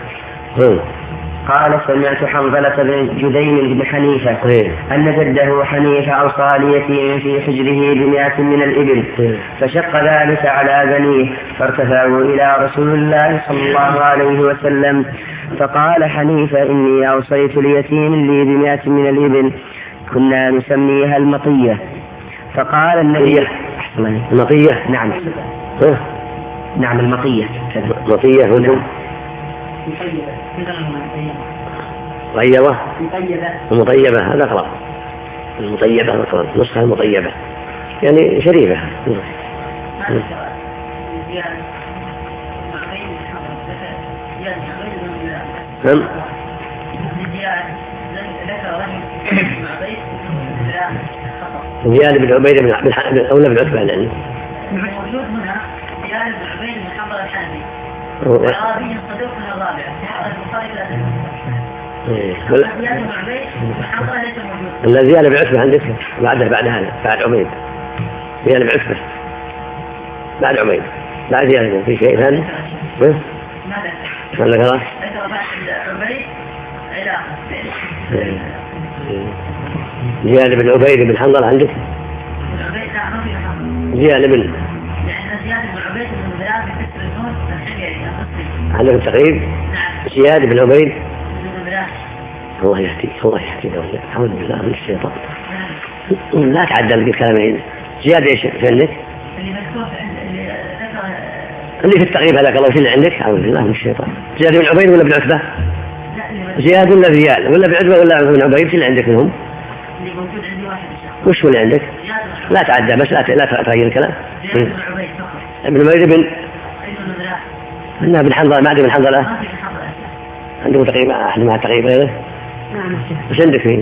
قال سمعت حنظلة بن جذيم بن حنيفة أن جده حنيفة أوصى ليتيم في حجره ب100 من الإبل فشق ذلك على بنيه فارتفعوا إلى رسول الله صلى الله عليه وسلم فقال حنيفة إني أوصيت ليتيم لي ب100 من الإبل كنا نسميها المطية. فقال النبي المطية. نعم. نعم المطية. مطية هنا. المطيبة هذا أقرب. المطيبة أقرب. نسخة المطيبة يعني شريفة. زياد بن عبيد بن أولى بن عتبة يعني. الموجود هنا زياد بن عبيد بن حنظلة الحنفي والعربي الصدوق من الرابع البخاري لا زياد بن عبيد بن حنظلة ليس موجود. لا زياد بن عتبة عندك بعد هذا بعد عبيد زياد بن عتبة بعد عبيد بعد زياد في شيء ثاني؟ ماذا خلاص؟ زياد بن عبيد بن حنظلة عندك؟ زياد بن عندك التقريب؟ زياد بن عبيد. الله يهديك أعوذ بالله من الشيطان. لا تعدل بالكلامين. زياد ايش في عندك؟ اللي في التقريب هذاك الله شنو عندك؟ أعوذ بالله من الشيطان. زياد بن عبيد ولا بن عتبة؟ زياد ولا زياد ولا بن عتبة ولا بن عبيد شنو عندك منهم؟ اللي موجود عندي واحد. وش هو اللي عندك؟ لا تعدى بس لا تغير الكلام. ابن عبيد بن حنظلة ما عندي بن حنظلة. عنده تقريبا أحد مع تقريبا غيره. وش عندك فيه؟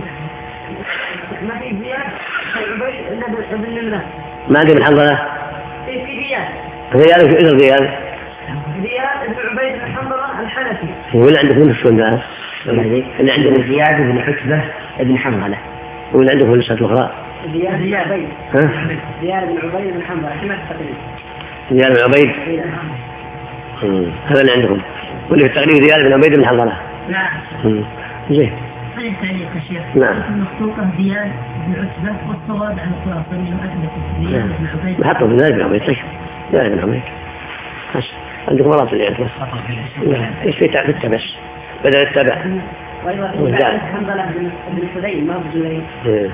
ما في زياد بن عبيد إلا بن نمرة. ما عندي بن حنظلة. في زياد. زياد وش اسم زياد؟ زياد بن عبيد بن حنظلة الحنفي. ولا عندك من السؤال ده؟ اللي عندنا زياد بن عتبة بن حنظلة. ولا عندك من السؤال الأخرى؟ زياد بن عبيد. زياد بن عبيد بن حنظلة كما تقريبا. زياد بن عبيد. هذا اللي عندكم. واللي في التقريب زياد بن عبيد بن حنظلة. نعم. زين. هذه تعليق يا شيخ. نعم. المخطوطة زياد بن عتبة والصواب عن الخلاصة من أثبت زياد بن عبيد. حطوا في زياد بن عبيد طيب. زياد بن عبيد. بس عندكم مرات اللي عندكم. ايش في تعبت بس بدل التبع. حنظلة بن حذين ما بجلين.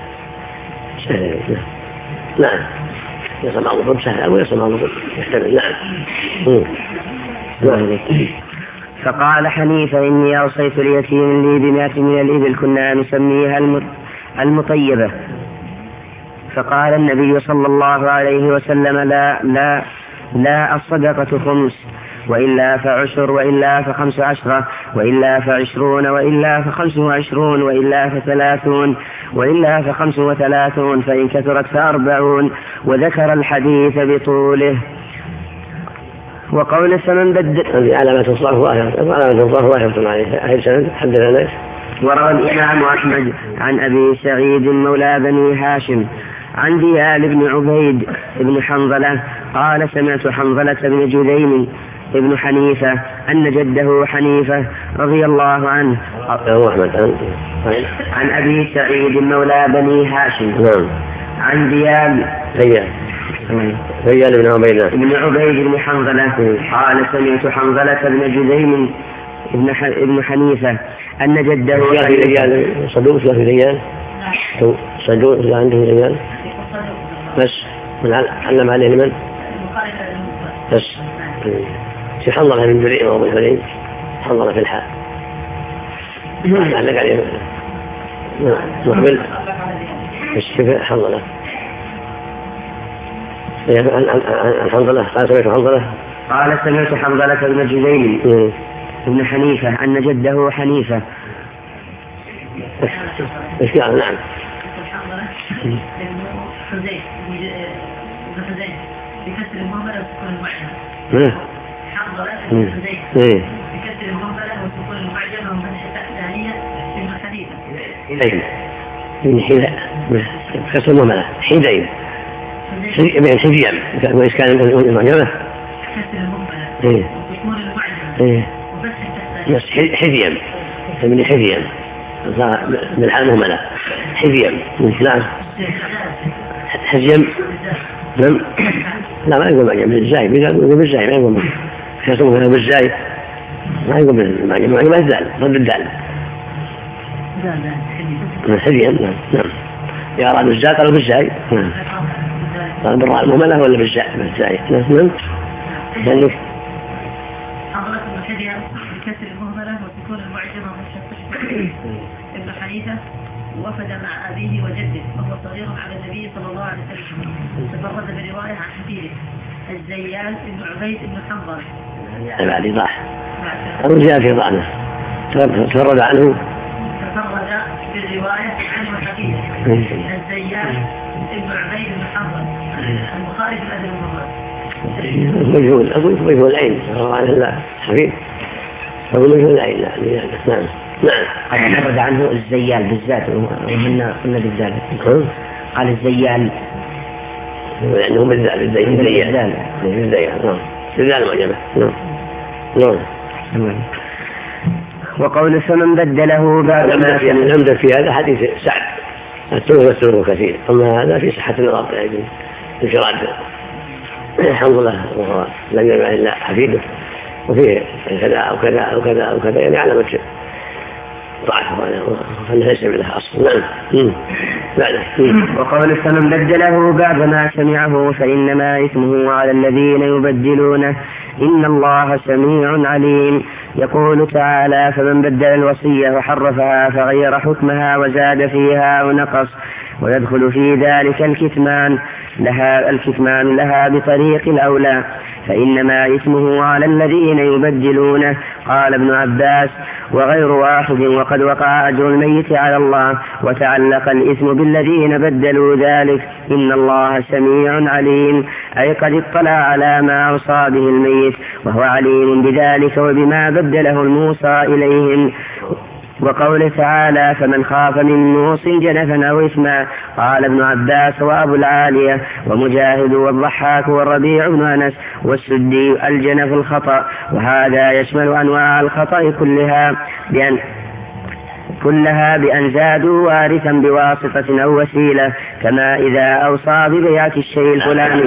نعم. يسمع الله سهل أو يسمع الله يحتمل. نعم. نعم. فقال حنيفة إني أوصيت اليتيم لي بمئة من الإبل كنا نسميها المطيبة. فقال النبي صلى الله عليه وسلم لا الصدقة خمس وإلا فعشر وإلا فخمس عشرة وإلا فعشرون وإلا فخمس وعشرون وإلا فثلاثون وإلا فخمس وثلاثون فإن كثرت فأربعون. وذكر الحديث بطوله. وقول فمن بدل هذه علامة الصرف واحدة عليها. أهل سند حدثنا. وروى الإمام أحمد عن أبي سعيد مولى بني هاشم عن زياد بن عبيد بن حنظلة قال سمعت حنظلة بن جذيم ابن حنيفة أن جده حنيفة رضي الله عنه عن أبي سعيد مولى بني هاشم عن زياد بن عبيد بن حنظلة قال سمعت حنظلة بن جذيم ابن حنيفة أن جده صدوق في رجال صدوق عنده رجال بس من علم عليه لمن بس في حنظلة من جريء وابو الحليم حنظلة في الحال علق عليه مقبل الشفاء حنظلة الحنظلة قال سمعت حنظلة بن جذيم ابن حنيفة أن جده حنيفة. ايش قال؟ نعم. بكسر المهملة وسكون المعجمة. حنظلة بن حذين بكسر المهملة وسكون المعجمة وفتح الثانية ابن حنيفة. ابن حذين بكسر المهملة حذين ابن حذين وإيش كان المعجمة؟ كسر المهملة وسكون المعجمة وفتح الثانية. بس حذين ابن حذين بالحال مهملة حذين نعم. حزيم نعم. لا ما يقول معجم بالزاي بالزاي ما يقول يسمونه بالزاي ما يقول بالمعجم معجم الزال ضد الدال حزيم نعم. يا راد بالزاي قالوا بالزاي قال بالراء المهملة ولا بالزاي نعم. عندك حضرة الحذية بكسر المهملة وسكون المعجمة والشطش ابن حنيفة وفد مع أبيه وجده وهو صغير على النبي صلى الله عليه وسلم. تفرد برواية عن حفيده الزيان بن عبيد بن حنظلة بعد إيضاح أو جاء في ضعنه تفرد عنه بالرواية عنه حفيده الزيان بن عبيد بن حرب البخاري في الأدب المفرد مجهول العين لا حبيب هو مجهول العين. نعم قد نبذ عنه الزيال بالذات ومنا قلنا بالذات قال الزيال لأنه بالزيال نعم. وقول فمن بدله بعد ما الأمدة في هذا حديث سعد التوبة كثير، أما هذا في صحة النظر يعني انفراد الحمد لله لم يرى إلا حفيده وفيه كذا أو كذا أو كذا أو كذا يعني على وجه ضعف فإنه ليس لها أصل. وقول فمن بدله بعد ما سمعه فإنما إثمه على الذين يبدلونه إن الله سميع عليم. يقول تعالى فمن بدل الوصية وحرفها فغير حكمها وزاد فيها أو نقص ويدخل في ذلك الكتمان لها بطريق الأولى فإنما إثمه على الذين يبدلونه. قال ابن عباس وغير واحد وقد وقع أجر الميت على الله وتعلق الإثم بالذين بدلوا ذلك إن الله سميع عليم أي قد اطلع على ما أوصى به الميت وهو عليم بذلك وبما بدله الموصى إليهم. وقول تعالى فمن خاف من موص جنفا أو إثما قال ابن عباس وأبو العالية ومجاهد والضحاك والربيع بن أنس والسدي الجنف الخطأ وهذا يشمل أنواع الخطأ كلها بأن زادوا وارثا بواسطة أو وسيلة كما إذا أوصى ببيعة الشيء الفلاني.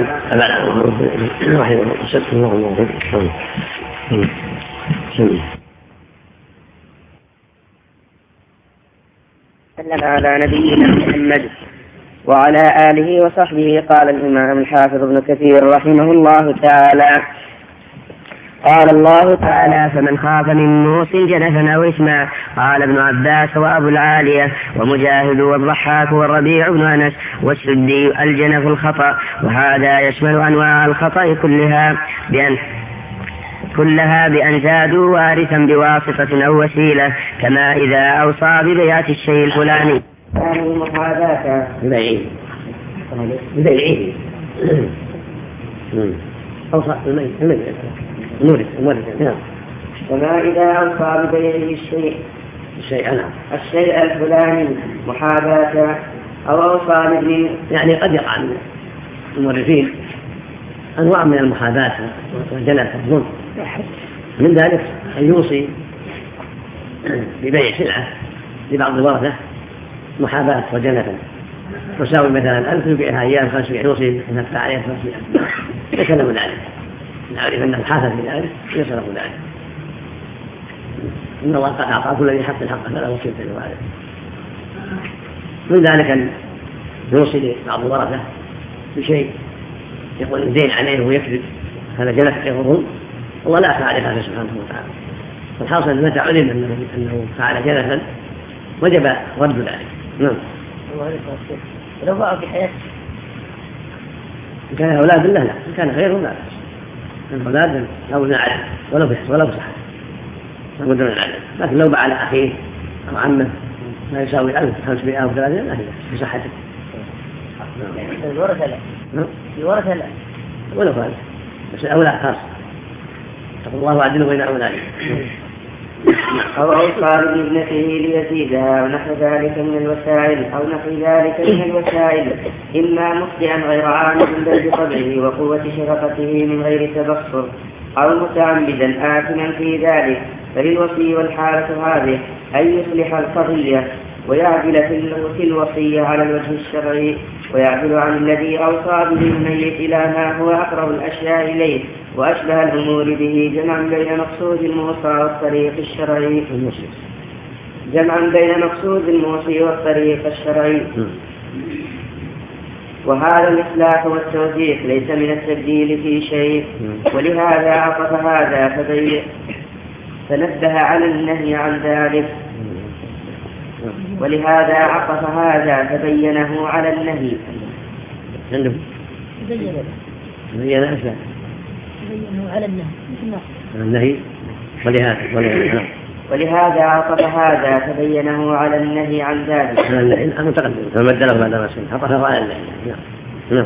سلم على نبينا محمد وعلى آله وصحبه. قال الإمام الحافظ ابن كثير رحمه الله تعالى قال الله تعالى فمن خاف من موص جنفا أو إثما قال ابن عباس وأبو العالية ومجاهد والضحاك والربيع بن أنس والسدي الجنف الخطأ وهذا يشمل أنواع الخطأ كلها بأن زادوا وارثا بواسطة أو وسيلة كما إذا أوصى ببيعة الشيء الفلاني. أوصى كما إذا أوصى ببيعه الشيء الفلاني محاباة أو أوصى بابنه. يعني قد يقع من المورثين أنواع من المحاباة والجنة والظلم، من ذلك أن يوصي ببيع سلعة لبعض الورثة محاباة وجنة تساوي مثلا 1000 يبيعها إياه 500 يوصي أن تدفع عليه 500 يسلم ذلك نعرف أن الحاسد في ذلك يصرف ذلك. إن الله قد أعطى كل ذي حق حقه فلا وصية لوارث. من ذلك أن يوصي لبعض الورثة بشيء يقول الدين عليه ويكذب هذا جنة يغرهم الله لا فعل هذا سبحانه وتعالى. والحاصل متى علم أنه فعل جنة وجب رد ذلك. نعم. لو بقى في حياته إن كان أولاد الله لا، إن كان خير لا، الأولاد لو نعلم ولا بصحة لابد من العلم. لكن لو باع على أخيه أو عمه ما يساوي 1500 أو 300 لا بصحته. الورثة لا ولا فعل بس الأولاد خاص تقول الله عدل بين أولاد أو أوصى بابنته ليزيدها ونحو ذلك من الوسائل إما مخطئا غير عامد بل بطبعه وقوة شفقته من غير تبصر أو متعمدا آثما في ذلك. فللوصي والحالة هذه أن يصلح القضية ويعدل في الوصية على الوجه الشرعي ويعدل عن الذي أوصى به الميت إلى ما هو أقرب الأشياء إليه وأشبه الأمور به جمعا بين مقصود الموصى والطريق الشرعي وهذا الإصلاح والتوجيه ليس من التبديل في شيء. ولهذا عطف هذا فنبه على النهي عن ذلك ولهذا عطف هذا فبينه على النهي النهي ولهذا ولهذا عطف هذا فبينه على النهي عن ذلك. على النهي المتقدم فمدله بعد ما سمع عطفه على النهي. نعم.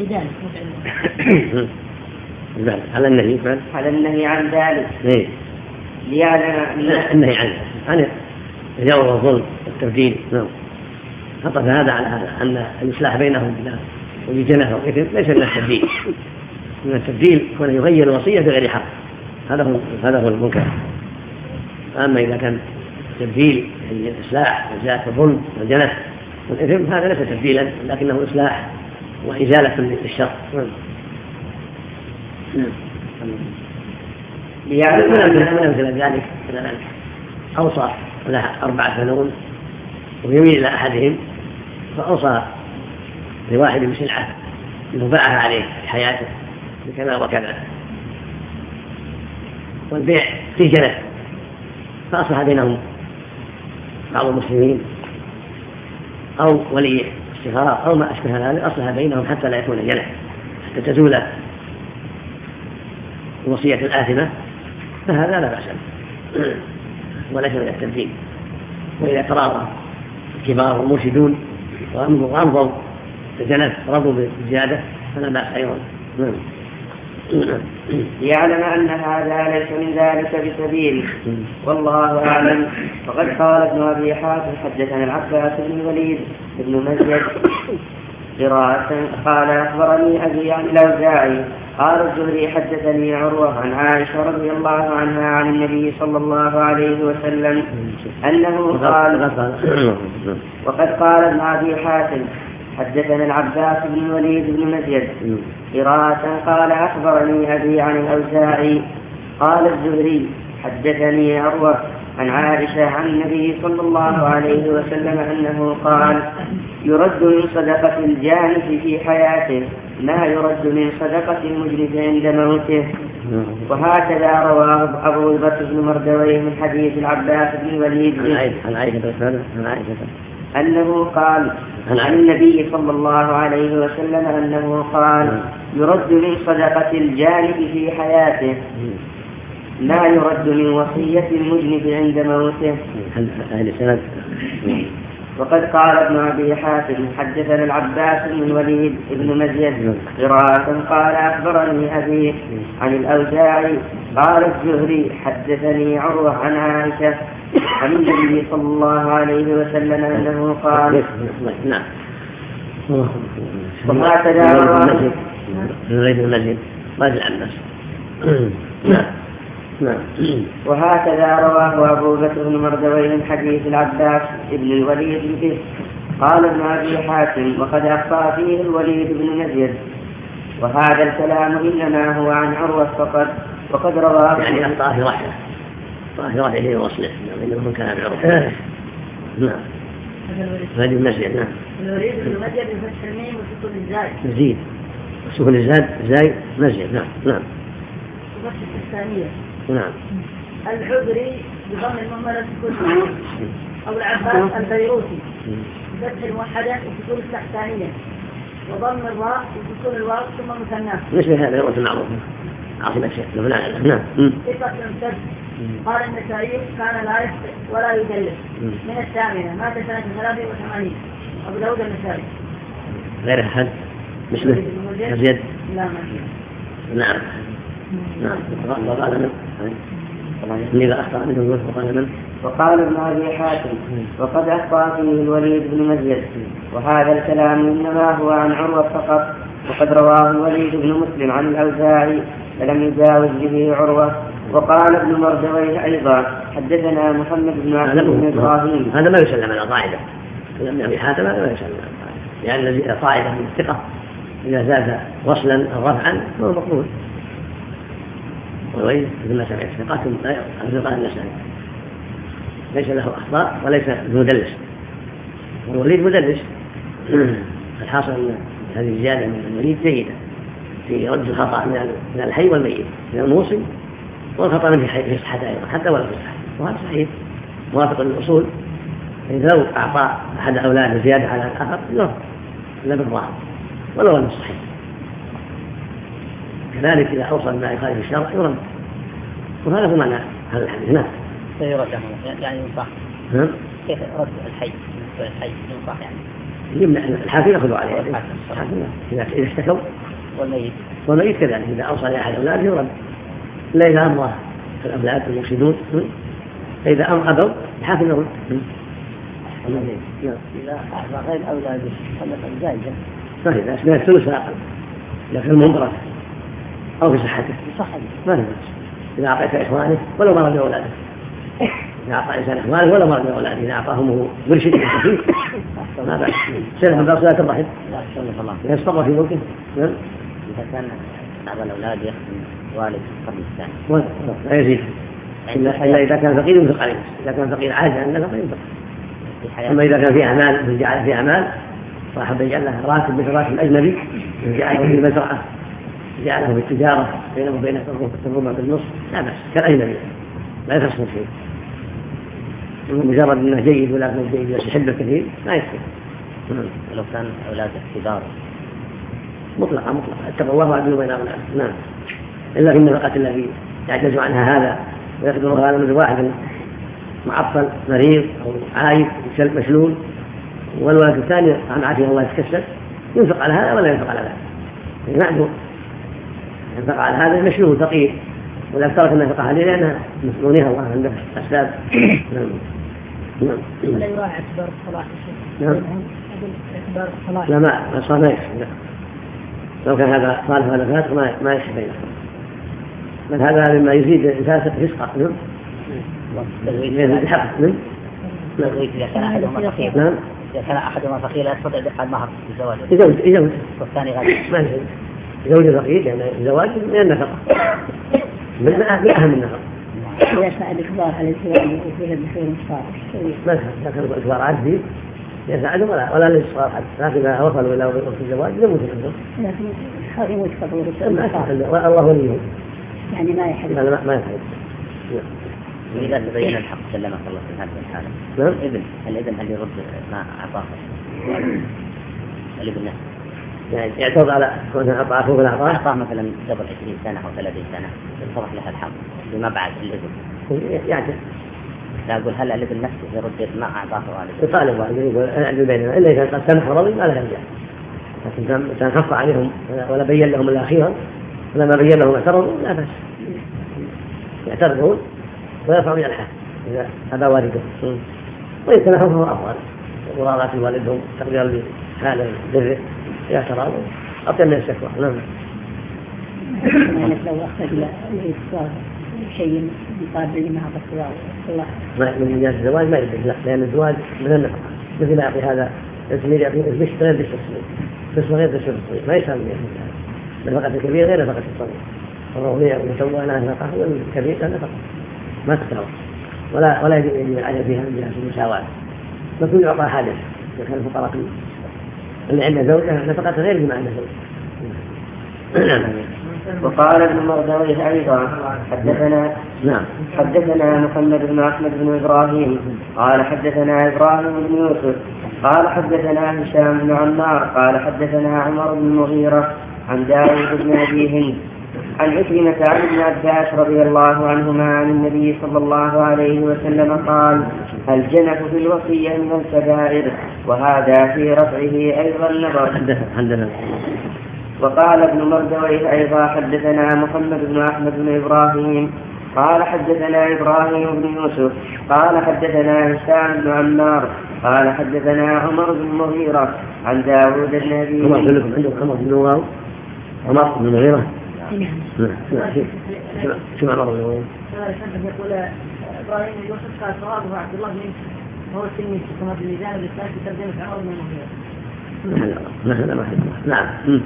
على النهي على النهي عن ذلك. إيه. ليعلم النهي عن الجور والظلم والتبديل. نعم. عطف هذا على هذا أن الإصلاح بينهم والجنة والإثم ليس من التبديل. من التبديل كون يغير الوصية بغير حق، هذا هو المنكر. أما إذا كان تبديل الإصلاح وزالة الظلم والجنة والإثم هذا ليس تبديلا لكنه إصلاح وإزالة للشر. من أمثلة ذلك أوصى له 4 بنون ويميل إلى أحدهم فأوصى لواحد بسلعة يباعها عليه في حياته بكذا وكذا، والبيع في جنة، فأصلح بينهم بعض المسلمين أو ولي استخارة أو ما أشبه ذلك، أصلح بينهم حتى لا يكون جنة، حتى تزول الوصية الآثمة، فهذا لا بأس به وليس من التبديل. وإذا تراضى الكبار والمرشدون وأمضوا الجنة رضوا بالزيادة فلا بأس أيضا. ليعلم أن هذا ليس من ذلك بسبيل، والله أعلم. وقد قال ابن أبي حاتم حدثنا العباس بن الوليد بن مزيد قراءة قال أخبرني أبي عن الأوزاعي قال الزهري حدثني عروة عن عائشة رضي الله عنها عن النبي صلى الله عليه وسلم أنه قال. وقد قال ابن أبي حاتم حدثنا العباس بن الوليد بن مزيد قراءة قال أخبرني أبي عن الأوزاعي قال الزهري حدثني عروة عن عائشة عن النبي صلى الله عليه وسلم أنه قال يرد من صدقة الجانف في حياته ما يرد من صدقة المجرد عند موته. وهكذا رواه أبو بكر بن مردويه من حديث العباس بن الوليد أنه قال عن النبي صلى الله عليه وسلم أنه قال يرد من صدقة الجانب في حياته ما يرد من وصية المجنب عند موته. وقد قال ابن أبي حاتم حدثنا العباس بن الوليد بن مزيد قراءة قال أخبرني أبي عن الأوزاعي قال الزهري حدثني عروة عن عائشة عن النبي صلى الله عليه وسلم أنه قال وهكذا رواه وهكذا رواه أبو بكر بن مردويه من حديث العباس بن الوليد به قال ابن أبي حاتم وقد أخطأ فيه الوليد بن مزيد. وهذا الكلام إنما هو عن عروة فقط. وقد رواه يعني أخطأ في واحدة إليه وصله إنه كان بعروة. نعم هذه المسجد. نعم الوليد بن مزيد بفتح الميم وسكون الزاي مزيد وسكون الزاي مسجد. نعم وفتح الثانية. نعم الحضري بضم المهملة سكون أو العباس البيروتي بفتح الموحدة وسكون الثانية وضم الراء وسكون الواو ثم مثناه. مثل هذا يروى المعروف عاصمة الشيخ. نعم ثقة ممتد. قال النسائي كان لا يخطئ ولا يدلس من 8 مات سنة 83. أبو داود النسائي غير أحد مثله مزيد. لا نعم وقال من إذا أخطأ منه وقال من وقال ابن أبي حاتم وقد أخطأ فيه الوليد بن مزيد. وهذا الكلام إنما هو عن عروة فقط. وقد رواه الوليد بن مسلم عن الأوزاعي فلم يجاوز به عروة. وقال ابن مردويه أيضا حدثنا محمد بن عبد بن إبراهيم. هذا ما يسلم على قاعدة ابن أبي حاتم هذا ما يسلم على قاعدة لأن الذي قاعدة من الثقة إذا زاد وصلا أو رفعا فهو مقبول. والوليد مثل سمع الثقات لا يقال النسائي ليس له أخطاء وليس مدلس. والوليد مدلس. الحاصل أن هذه الزيادة من الوليد جيدة في رد الخطأ من الحي والميت من الموصي والخطأ منه في صحته أيضا حتى ولا في صحته. وهذا صحيح موافق للأصول. إذا لو أعطى أحد أولاده زيادة على الآخر لا بالظاهر ولا هو الصحيح. كذلك إذا أوصل ما يخالف الشرع يرد. وهذا هو معنى هذا الحديث. نعم يرجع يعني ينصح. كيف رد الحي؟ الحي ينصح يعني. يمنع الحاكم يأخذ عليه. إذا اشتكوا. والميت كذلك إذا أوصى لأحد أولاده يرد. لا إذا أمر الأولاد المفسدون فإذا أبوا الحاكم يرد. إذا أعطى غير أولاده فمثلا جائزة. صحيح إذا أسمع الثلث فأقل. إذا كان منضرس أو في صحته. ما نفس. إذا أعطيت إخوانه ولو مرض بأولاده. إذا أعطى إنسان إخوانه ولا مرض بأولاده. إذا أعطاهم مرشد خفيف ما بأس. سلف من صلاة الرحم. إذا استمر في ملكه. إذا كان بعض الأولاد يخدم والد قبل الثاني. لا يزيد. إلا إذا كان فقير ينفق عليه. إذا كان فقير عاجز عن النفقة ينفق. أما إذا كان في أعمال جعل في أعمال فأحب يجعل له راتب مثل راتب الأجنبي جعله في المزرعة جعله في التجارة بينه وبين الربع بالنصف لا بأس كالأجنبي لا يخصم شيء. مجرد أنه جيد ولا أنه جيد يحبه كثير ما يكفي. لو كان أولاده كبار مطلقة اتقوا الله وعدلوا بين أولاده. نعم. إلا في النفقات التي يعجز عنها هذا ويقدرها من واحد معطل مريض أو عايب مشلول والولد الثاني عن عافية الله يتكسر ينفق على هذا ولا ينفق على هذا. ينفق على هذا مشلول فقير ولا ترك النفقة عليه لأنها مسؤوليها الله عنده أسباب. ولا يراعي اعتبار الصلاح. لا ما صار ما يكفي. لو كان هذا صالح ولا فاسق ما يكفي بينهم. بل هذا مما يزيد الإنسان فسقا. إذا كان أحدهما فقير إذا كان أحدهما فقير لا يستطيع دفع المهر في الزواج والثاني غني زوج فقير يعني الزواج من النفقة من أهم النفقة. إذا سأل الكبار على الزواج وفيه الدخول الصالح ما لكن الكبار عادي يساعد ولا للصغار حتى لكن إذا وصلوا إلى وقت الزواج يموت عندهم. لكن هذا يموت قبل الله وليهم يعني ما يحب. ما يحب. إذا تبين الحق سلمك الله في هذه الحالة. الابن هل يرد ما أعطاه الابن نفسه يعني يعترض على كونه أعطاه ولا أعطاه مثلا قبل 20 سنة أو 30 سنة يتضح له الحق بما بعد الابن يعترض. لا أقول هل الابن نفسه يرد ما أعطاه والده يطالب والده يقول أعدل بيننا إلا إذا قد سمح ورضي ما له يرجع. لكن كان خف عليهم ولا بين لهم إلا أخيرا ولما بين لهم اعترضوا لا بأس يعترضون ويرفعوا من الحال إذا هذا والده وإن كان فهو أفضل مراعاة والدهم تقدير لحاله بره إذا تراضوا أطيب من الشكوى. نعم. لو أخرج الإصرار شيء مقابل مع الصغار الله من جهة الزواج ما يدرك لا لأن الزواج من النفقة مثل ما يعطي هذا الزميل يعطي البش غير بش الصغير بس غير بش الصغير ما يسمى نفقة الكبير غير نفقة الصغير الرغبية والمسوى لها نفقة والكبير لها نفقة ما تساوي ولا يجب على فيها من جهة المساواة فكل يعطى حادث كان الفقراء اللي عنده زوجة نفقة غير بما عنده زوجة. وقال ابن مردويه أيضا حدثنا محمد بن أحمد بن إبراهيم قال حدثنا إبراهيم بن يوسف قال حدثنا هشام بن عمار قال حدثنا عمر بن المغيرة عن داود بن أبي هند عن عكرمة عن ابن عباس رضي الله عنهما عن النبي صلى الله عليه وسلم قال الجنة في الوصية من الكبائر وهذا في رفعه أيضا نظر. وقال ابن مردويه أيضا حدثنا محمد بن أحمد بن إبراهيم قال حدثنا إبراهيم بن يوسف قال حدثنا هشام بن عمار قال حدثنا عمر بن المغيرة عن داود بن أبي هند. عمر بن المغيرة شو عمر بن المغيرة؟ يقول إبراهيم بن يوسف قال صوابه عبد الله بن يوسف هو التلميذ كما في الميزان بالإسلام في ترجمة عمر بن المغيرة. نعم.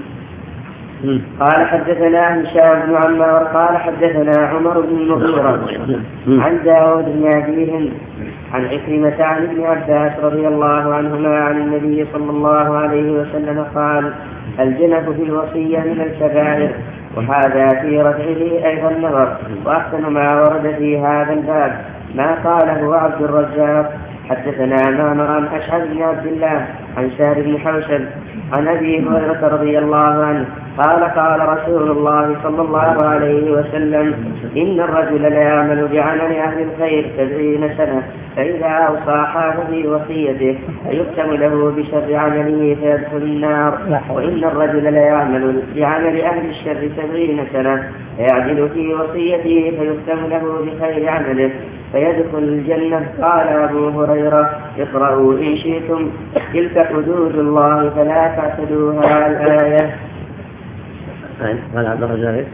قال حدثنا هشام بن عمار قال حدثنا عمر بن المغيرة عن داود بن أبي هند عن عكرمة عن ابن عباس رضي الله عنهما عن النبي صلى الله عليه وسلم قال الجنة في الوصية من الكبائر وهذا في رفعه أيضا نظر. وأحسن ما ورد في هذا الباب ما قاله عبد الرزاق حدثنا معمر عن أشعث بن عبد الله عن سهل بن حوشب عن أبي هريرة رضي الله عنه قال قال رسول الله صلى الله عليه وسلم إن الرجل لا يعمل بعمل أهل الخير 70 سنة فإذا أوصى حاف في وصيته فيختم له بشر عمله فيدخل النار، وإن الرجل لا يعمل بعمل أهل الشر 70 سنة فيعدل في وصيته فيختم له بخير عمله فيدخل الجنة. قال أبو هريرة اقرأوا إن شئتم تلك حدود الله فلا تعتدوها الآية. قال عبد الرزاق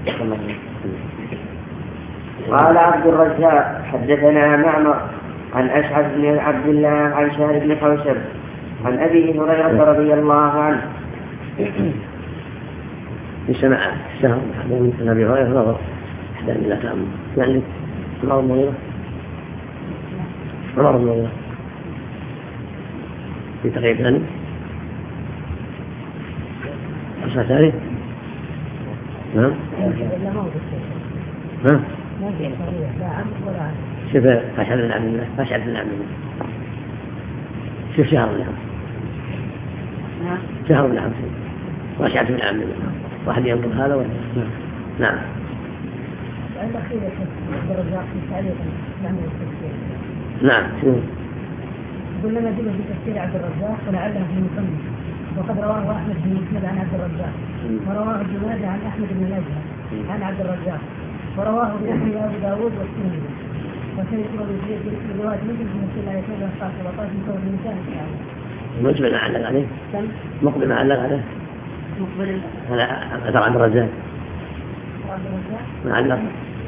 قال عبد الرزاق حدثنا معمر عن أشعث بن عبد الله عن سهل بن حوشب عن أبي هريرة رضي الله عنه بسمع السهر من أبي هريرة نظر أحسن إلى تأمل يعني عمر المغيرة في تقريب ثاني أصلا ثاني نعم ها شوف أشعر بن عبد الله شوف شهر بن عبد وأشعر بن عبد الله واحد ينظر هذا ولا نعم. نعم كلما جئنا في تفسير عبد الرزاق ولعله في المصنف وقد رواه أحمد بن مسند عن عبد الرزاق ورواه ابن ماجه عن أحمد بن نجح عن عبد الرزاق ورواه ابن أبو داود والترمذي وسيذكر في رواية مسلم بن رسول الله صلى الله عليه وسلم من كون الإنسان مقبل علق عليه مقبل علق عليه هذا أثر عبد الرزاق معلق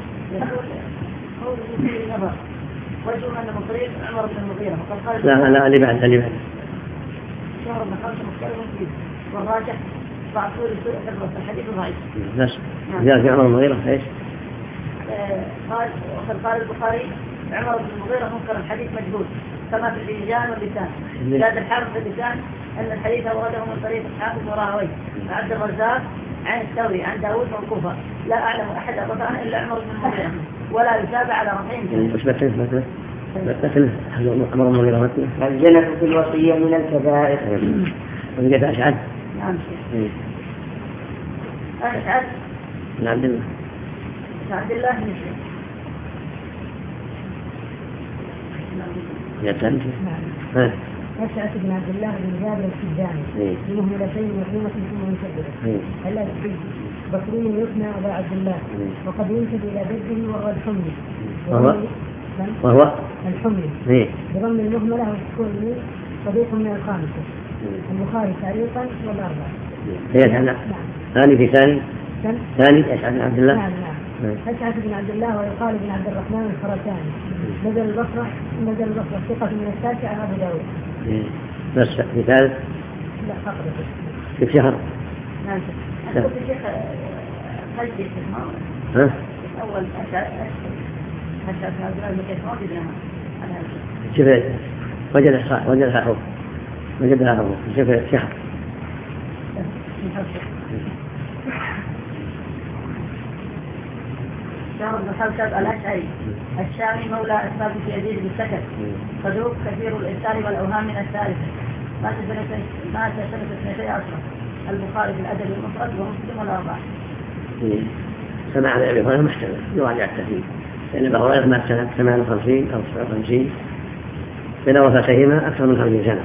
وجه أن مطريق عمر بن المغيرة فقد قال لا اللي بعد شهر بن خمسة مختلف فيه والراجح بعض طول الحديث ضعيف. بس جاء في عمر بن المغيرة ايش؟ قال البخاري عمر بن المغيرة منكر الحديث مجهول كما في اللسان واللسان. زاد الحافظ في اللسان أن الحديث ورده من طريق حافظ وراهوي عبد الرزاق عن الثوري عن داود موقوفا لا أعلم أحد رفعه إلا عمر بن المغيرة ولا يتابع على رفعه. وش مثله عمر بن المغيرة مثله الجنة في الوصية من الكبائر. وجد أشعث نعم أشعث بن عبد الله مسلم يتنسى أشعث بن عبد الله بن جابر السجاني بمهملتين مظلومة ثم منشدة ألا بصري يثنى أبا عبد الله وقد ينسب إلى جده وهو الحمي وهو الحمي بضم المهملة والسكون صديق من الخامسة. البخاري تعليقا والأربعة. ثاني في ثاني أشعث بن عبد الله. نعم أشعث بن عبد الله ويقال بن عبد الرحمن الخرساني نزل البصرة ثقة من التاسع أبو داود. بس في ثالث لا فقط في شهر. نعم أنت الشيخ خلف ها أول أشعث بن عبد الله المكيس ما قدرنا على شوف وجدها حروف شوف شهر. شهر بن حوشب الأشعري الشامي مولى أسباب في يزيد بالسكت صدوق كثير الإرسال والأوهام من الثالثة مات سنة 12. البخاري في الأدب المفرد ومسلم والأربعة. سمع عن أبي هريرة محتمل يراجع التهذيب لأن أبي هريرة مات سنة 58 أو 59 بين وفاتهما أكثر من 50 سنة.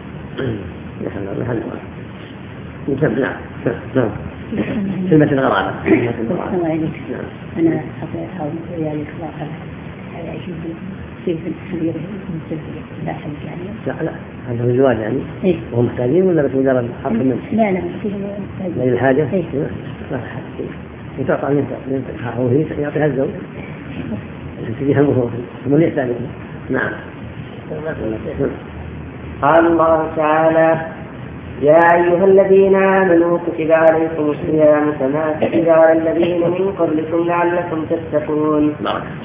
نعم كلمة الغرابة. أنا أحاول يعني إخلاقها كيف الحبير لا حد يعني لا هذا الزواج يعني وهم محتاجين ولا بس مجرد حرف منه؟ لا من الحاجة لا يتوقع أن هي يعطيها الزوج تجيها المفروض ثم يحتاج. نعم. قال الله تعالى يا أيها الذين آمنوا كتب عليكم الصيام كما كتب على الذين من قبلكم لعلكم تتقون.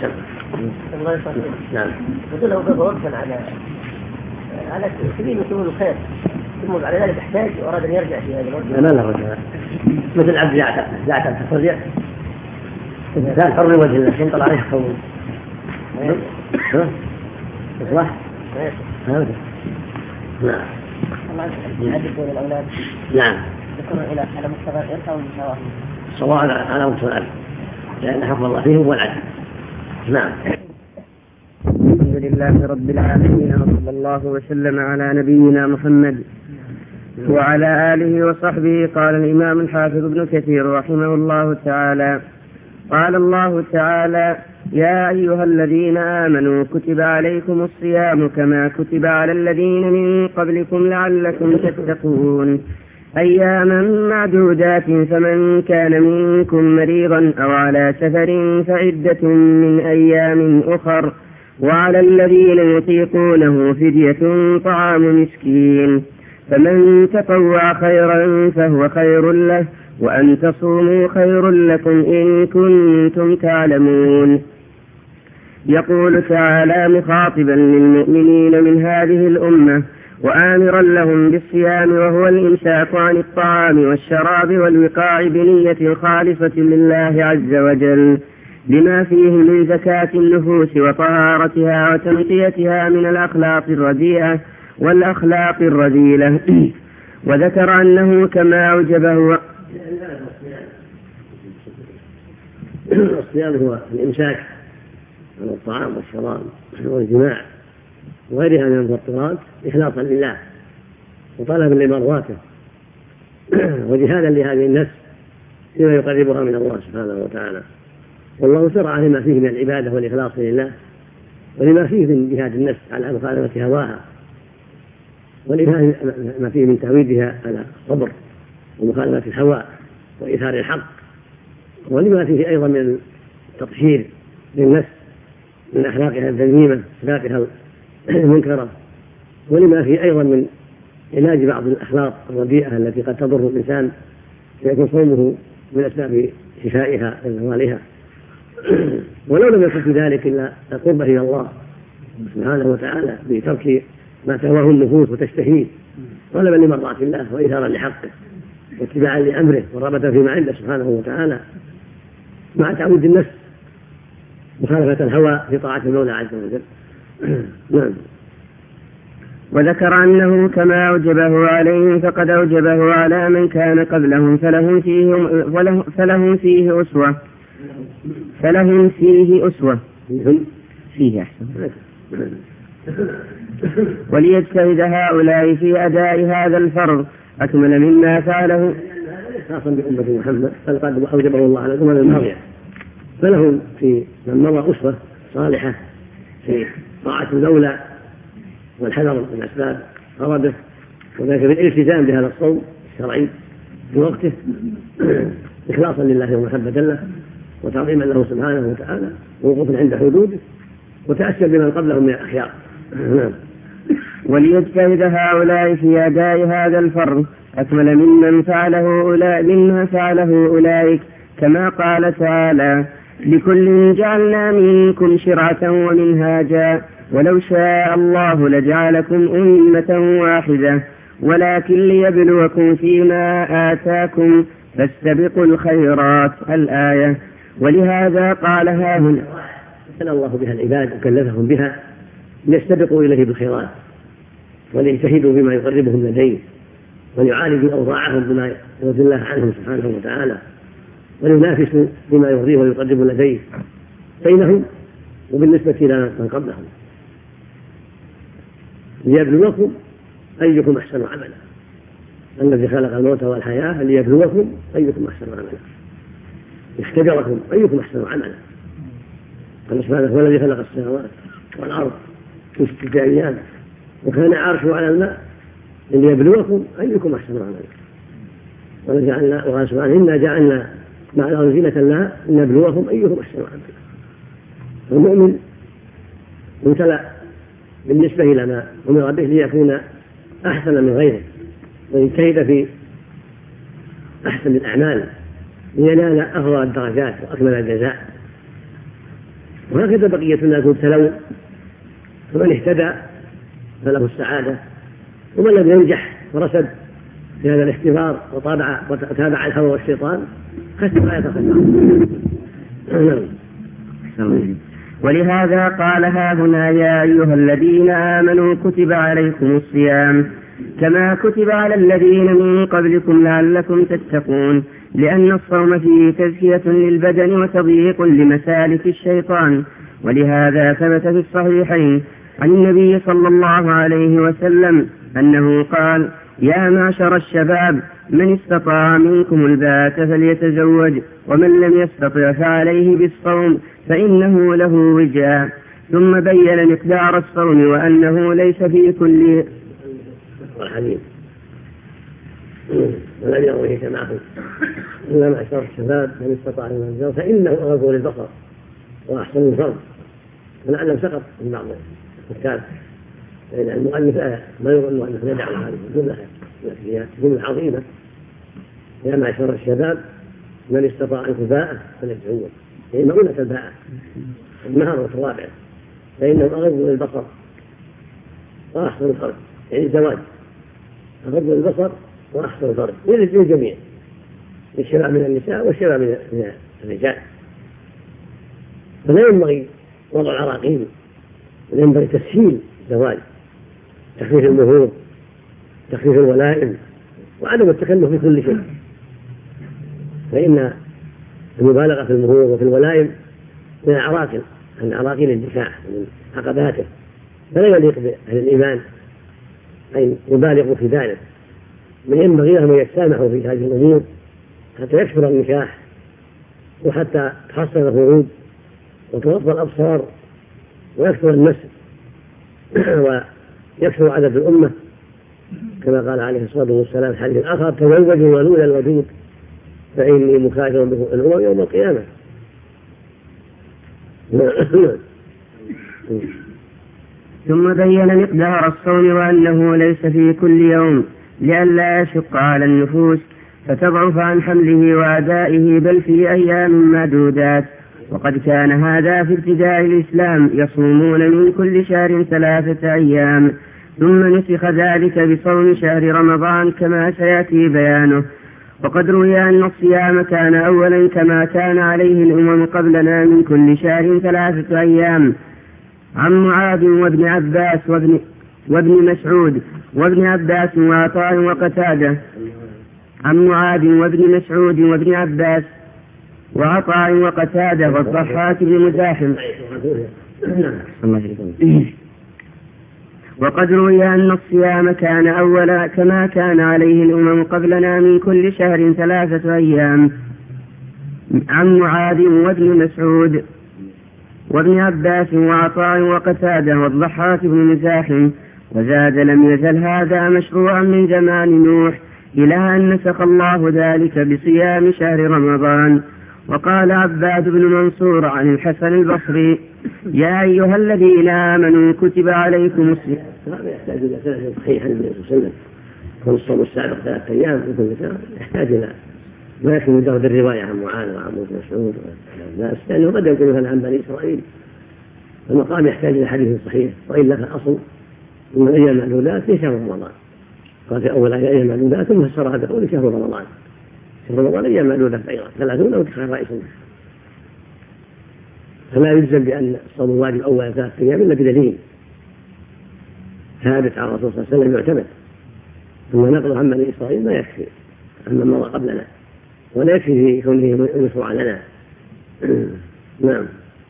نعم. يقول له وقفا على سبيل وصول الخير ثم على ذلك احتاج وأراد أن يرجع في هذا الوقت. ما له رجع مثل عبد زعتر ترجع إنسان حر وجه الله ينطل عليه قول إصلاح هذا. نعم. الذكور الأولاد نعم ذكور إلى على مستوى الإرث أو مستوى سواء على مستوى الأرض لأن حكم الله فيه هو العدل. نعم. الحمد لله رب العالمين وصلى الله وسلم على نبينا محمد وعلى آله وصحبه. قال الإمام الحافظ ابن كثير رحمه الله تعالى: قال الله تعالى: يا أيها الذين آمنوا كتب عليكم الصيام كما كتب على الذين من قبلكم لعلكم تتقون أياما معدودات فمن كان منكم مريضا أو على سفر فعدة من أيام أخر وعلى الذين يطيقونه فدية طعام مسكين فمن تطوع خيرا فهو خير له وأن تصوموا خير لكم إن كنتم تعلمون. يقول تعالى مخاطبا للمؤمنين من هذه الأمة وآمرا لهم بالصيام وهو الإمساك عن الطعام والشراب والوقاع بنية خالصة لله عز وجل بما فيه من زكاة النفوس وطهارتها وتنقيتها من الأخلاق الرديئة والأخلاق الرذيلة. وذكر أنه كما أوجبه الصيام هو الإمساك عن الطعام والشراب والجماع وغيرها من المفطرات إخلاصا لله وطلبا لمرضاته وجهادا لهذه النفس فيما يقربها من الله سبحانه وتعالى. والله شرع لما فيه من العبادة والإخلاص لله ولما فيه من جهاد النفس على مخالفة هواها ولما فيه من تعويدها على الصبر ومخالفة الهوى وإيثار الحق ولما فيه أيضا من التطهير للنفس من أخلاقها الذميمة أخلاقها المنكرة ولما فيه أيضا من علاج بعض الأخلاق الرديئة التي قد تضر الإنسان فيكون صومه من أسباب شفائها وزوالها. ولو لم يكن في ذلك إلا القرب إلى الله سبحانه وتعالى بترك ما تهواه النفوس وتشتهيه طلبا لمرضاة الله وإيثارا لحقه واتباعا لأمره ورغبة فيما عنده سبحانه وتعالى مع تعود النفس مخالفة الهوى في طاعة المولى عز وجل. نعم. وذكر أنه كما أوجبه عليهم فقد أوجبه على من كان قبلهم فلهم فيه أسوة فيه أحسن. وليجتهد هؤلاء في أداء هذا الفرض أكمل مما فعله خاصا بأمة محمد بل قد أوجبه الله على الأمم الماضية فلهم في من مضى أسوة صالحة في طاعة الدولة والحذر من أسباب غضبه وذلك بالالتزام بهذا الصوم الشرعي في وقته إخلاصا لله ومحبة له وتعظيما له سبحانه وتعالى ووقوفا عند حدوده وتأسيا بمن قبلهم من الأخيار. وليجتهد هؤلاء في أداء هذا الفرض أكمل مما فعله أولئك كما قال تعالى: لكل جعلنا منكم شرعة ومنهاجا ولو شاء الله لجعلكم أمة واحدة ولكن ليبلوكم فيما آتاكم فاستبقوا الخيرات الآية. ولهذا قال هاهنا ابتلى الله بها العباد وكلفهم بها ليستبقوا إليه بالخيرات وليجتهدوا بما يقربهم لديه وليعالجوا أوضاعهم بما يرضي الله عنهم سبحانه وتعالى ولينافسوا بما يرضيه ويقرب لديه بينهم وبالنسبة إلى من قبلهم ليبلوكم أيكم أحسن عملا. الذي خلق الموت والحياة ليبلوكم أيكم أحسن عملا اختبركم أيكم أحسن عملا. قال سبحانه: هو الذي خلق السماوات والأرض في 6 أيام وكان عرشه على الماء ليبلوكم أيكم أحسن عملا. وقال سبحانه: إنا جعلنا مع الأرض زينة لها لنبلوكم أيكم أحسن عملا. المؤمن يبتلى بالنسبة إلى ما أمر به ليكون أحسن من غيره ويجتهد في أحسن الأعمال لينال أفضل الدرجات وأكمل الجزاء. وهكذا بقية الناس يبتلون فمن اهتدى فله السعادة ومن لم ينجح ورسد في هذا الاختبار وتابع الهوى والشيطان خسر لا يتخسر. ولهذا قال هاهنا: يا أيها الذين آمنوا كتب عليكم الصيام كما كتب على الذين من قبلكم لعلكم تتقون، لأن الصوم فيه تزكية للبدن وتضييق لمسالك الشيطان. ولهذا ثبت في الصحيحين عن النبي صلى الله عليه وسلم أنه قال: يا معشر الشباب، من استطاع منكم الباءة فليتزوج، ومن لم يستطع فعليه بالصوم فإنه له وجاء. ثم بين مقدار الصوم وأنه ليس في كل الحديث والذي يرويه جماعه: إلا معشر الشباب من استطاع منكم الباءة فإنه أغض للبصر وأحسن الفرج. ولعله سقط من بعض الكتاب، لأن المؤلف ما يظن أنه يدع هذه الجملة، هي جملة عظيمة: يا معشر الشباب من استطاع منكم الباءة فليتزوج. هي مؤونة الباءة المهر والتوابع، فإنه أغض للبصر وأحسن الفرج، يعني الزواج أغض للبصر وأحسن الفرج للجميع، للشباب من النساء والشباب من الرجال. فلا ينبغي وضع العراقيل، ينبغي تسهيل الزواج، تخفيف المهور، تخفيف الولائم، وعدم التكلف في كل شيء. فإن المبالغة في المهور وفي الولائم من عراقيل الدفاع من عقباته، فلا يليق بأهل الإيمان أن يبالغوا في ذلك، من ينبغي لهم أن يتسامحوا في هذه الأمور حتى يكثر النكاح، وحتى تحصل الفروج وتغض الأبصار ويكثر النسل ويكثر عدد الأمة، كما قال عليه الصلاة والسلام في حديث آخر: تزوجوا الولود الودود فإني مكاثر بكم الأمم يوم القيامة. ثم بين مقدار الصوم وأنه ليس في كل يوم لئلا يشق على النفوس فتضعف عن حمله وأدائه، بل في أيام معدودات. وقد كان هذا في ابتداء الإسلام، يصومون من كل شهر 3 أيام، ثم نسخ ذلك بصوم شهر رمضان كما سيأتي بيانه. وقد روي أن الصيام كان أولا كما كان عليه الأمم قبلنا من كل شهر 3 أيام، عن معاذ وابن عباس وابن مسعود وابن عباس وعطاء وقتادة، عن معاذ وابن مسعود وابن عباس وعطاء وقتادة والضحاك بن مزاحم. وقد روي أن الصيام كان أولا كما كان عليه الأمم قبلنا من كل شهر 3 أيام، عن معاذ وابن مسعود وابن عباس وعطاء وقتادة والضحاك بن مزاحم. وزاد: لم يزل هذا مشروعا من زمان نوح إلى أن نسخ الله ذلك بصيام شهر رمضان. وقال عباد بن منصور عن الحسن البصري: يا أيها الذين آمنوا كتب عليكم الصيام. هذا يحتاج إلى سنة صحيحة للنبي صلى الله عليه وسلم، والصوم السابق 3 أيام من كل شهر يحتاج إلى ما يكفي مجرد الرواية عن معاذ وعن ابن مسعود والناس، لأنه قد يكون مثلا عن بني إسرائيل، المقام يحتاج إلى حديث صحيح، وإلا فالأصل من أيام معدودات في شهر رمضان. قال في أول أيام معدودات ثم فسرها بقول شهر رمضان. شهر رمضان أيام معدودات أيضا 30 أو 29، فلا يلزم بأن الصوم الواجب أول 3 أيام إلا بدليل ثابت على الرسول صلى الله عليه وسلم يعتمد. ثم نقل عن بني إسرائيل ما يكفي عما مضى قبلنا، ولا يكفي في كونه مشروعا لنا. نعم.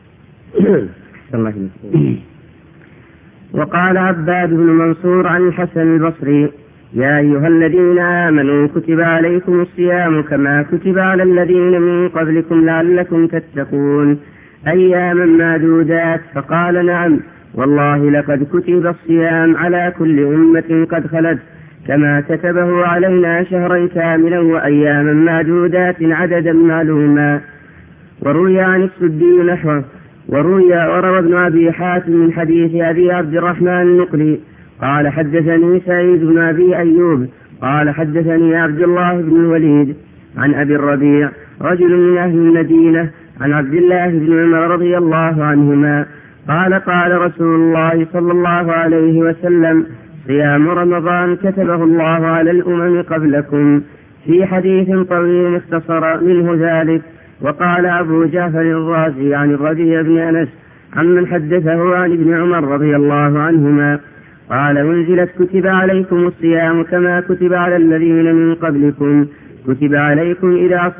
وقال عباد بن منصور عن الحسن البصري: يا أيها الذين آمنوا كتب عليكم الصيام كما كتب على الذين من قبلكم لعلكم تتقون، أياما معدودات. فقال: نعم والله لقد كتب الصيام على كل أمة قد خلت، كما كتبه علينا شهرا كاملا وأياما معدودات عددا معلوما. وروي عن السدي نحوه. وروى ابن أبي حاتم من حديث أبي عبد الرحمن النقلي قال: حدثني سعيد بن أبي أيوب قال: حدثني عبد الله بن الوليد عن أبي الربيع رجل من أهل المدينة عن عبد الله بن عمر رضي الله عنهما قال: قال رسول الله صلى الله عليه وسلم: صيام رمضان كتبه الله على الأمم قبلكم، في حديث طويل اختصر منه ذلك. وقال أبو جعفر الرازي عن الربيع بن أنس عمن حدثه عن ابن عمر رضي الله عنهما قال أنزلت كتب عليكم الصيام كما كتب على الذين من قبلكم كتب عليهم إذا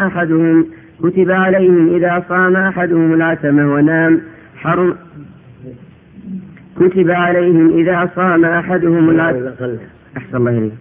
صام أحدهم العتمة ونام حرم كتب عليهم إذا صام أحدهم العتمة أحسن الله إليك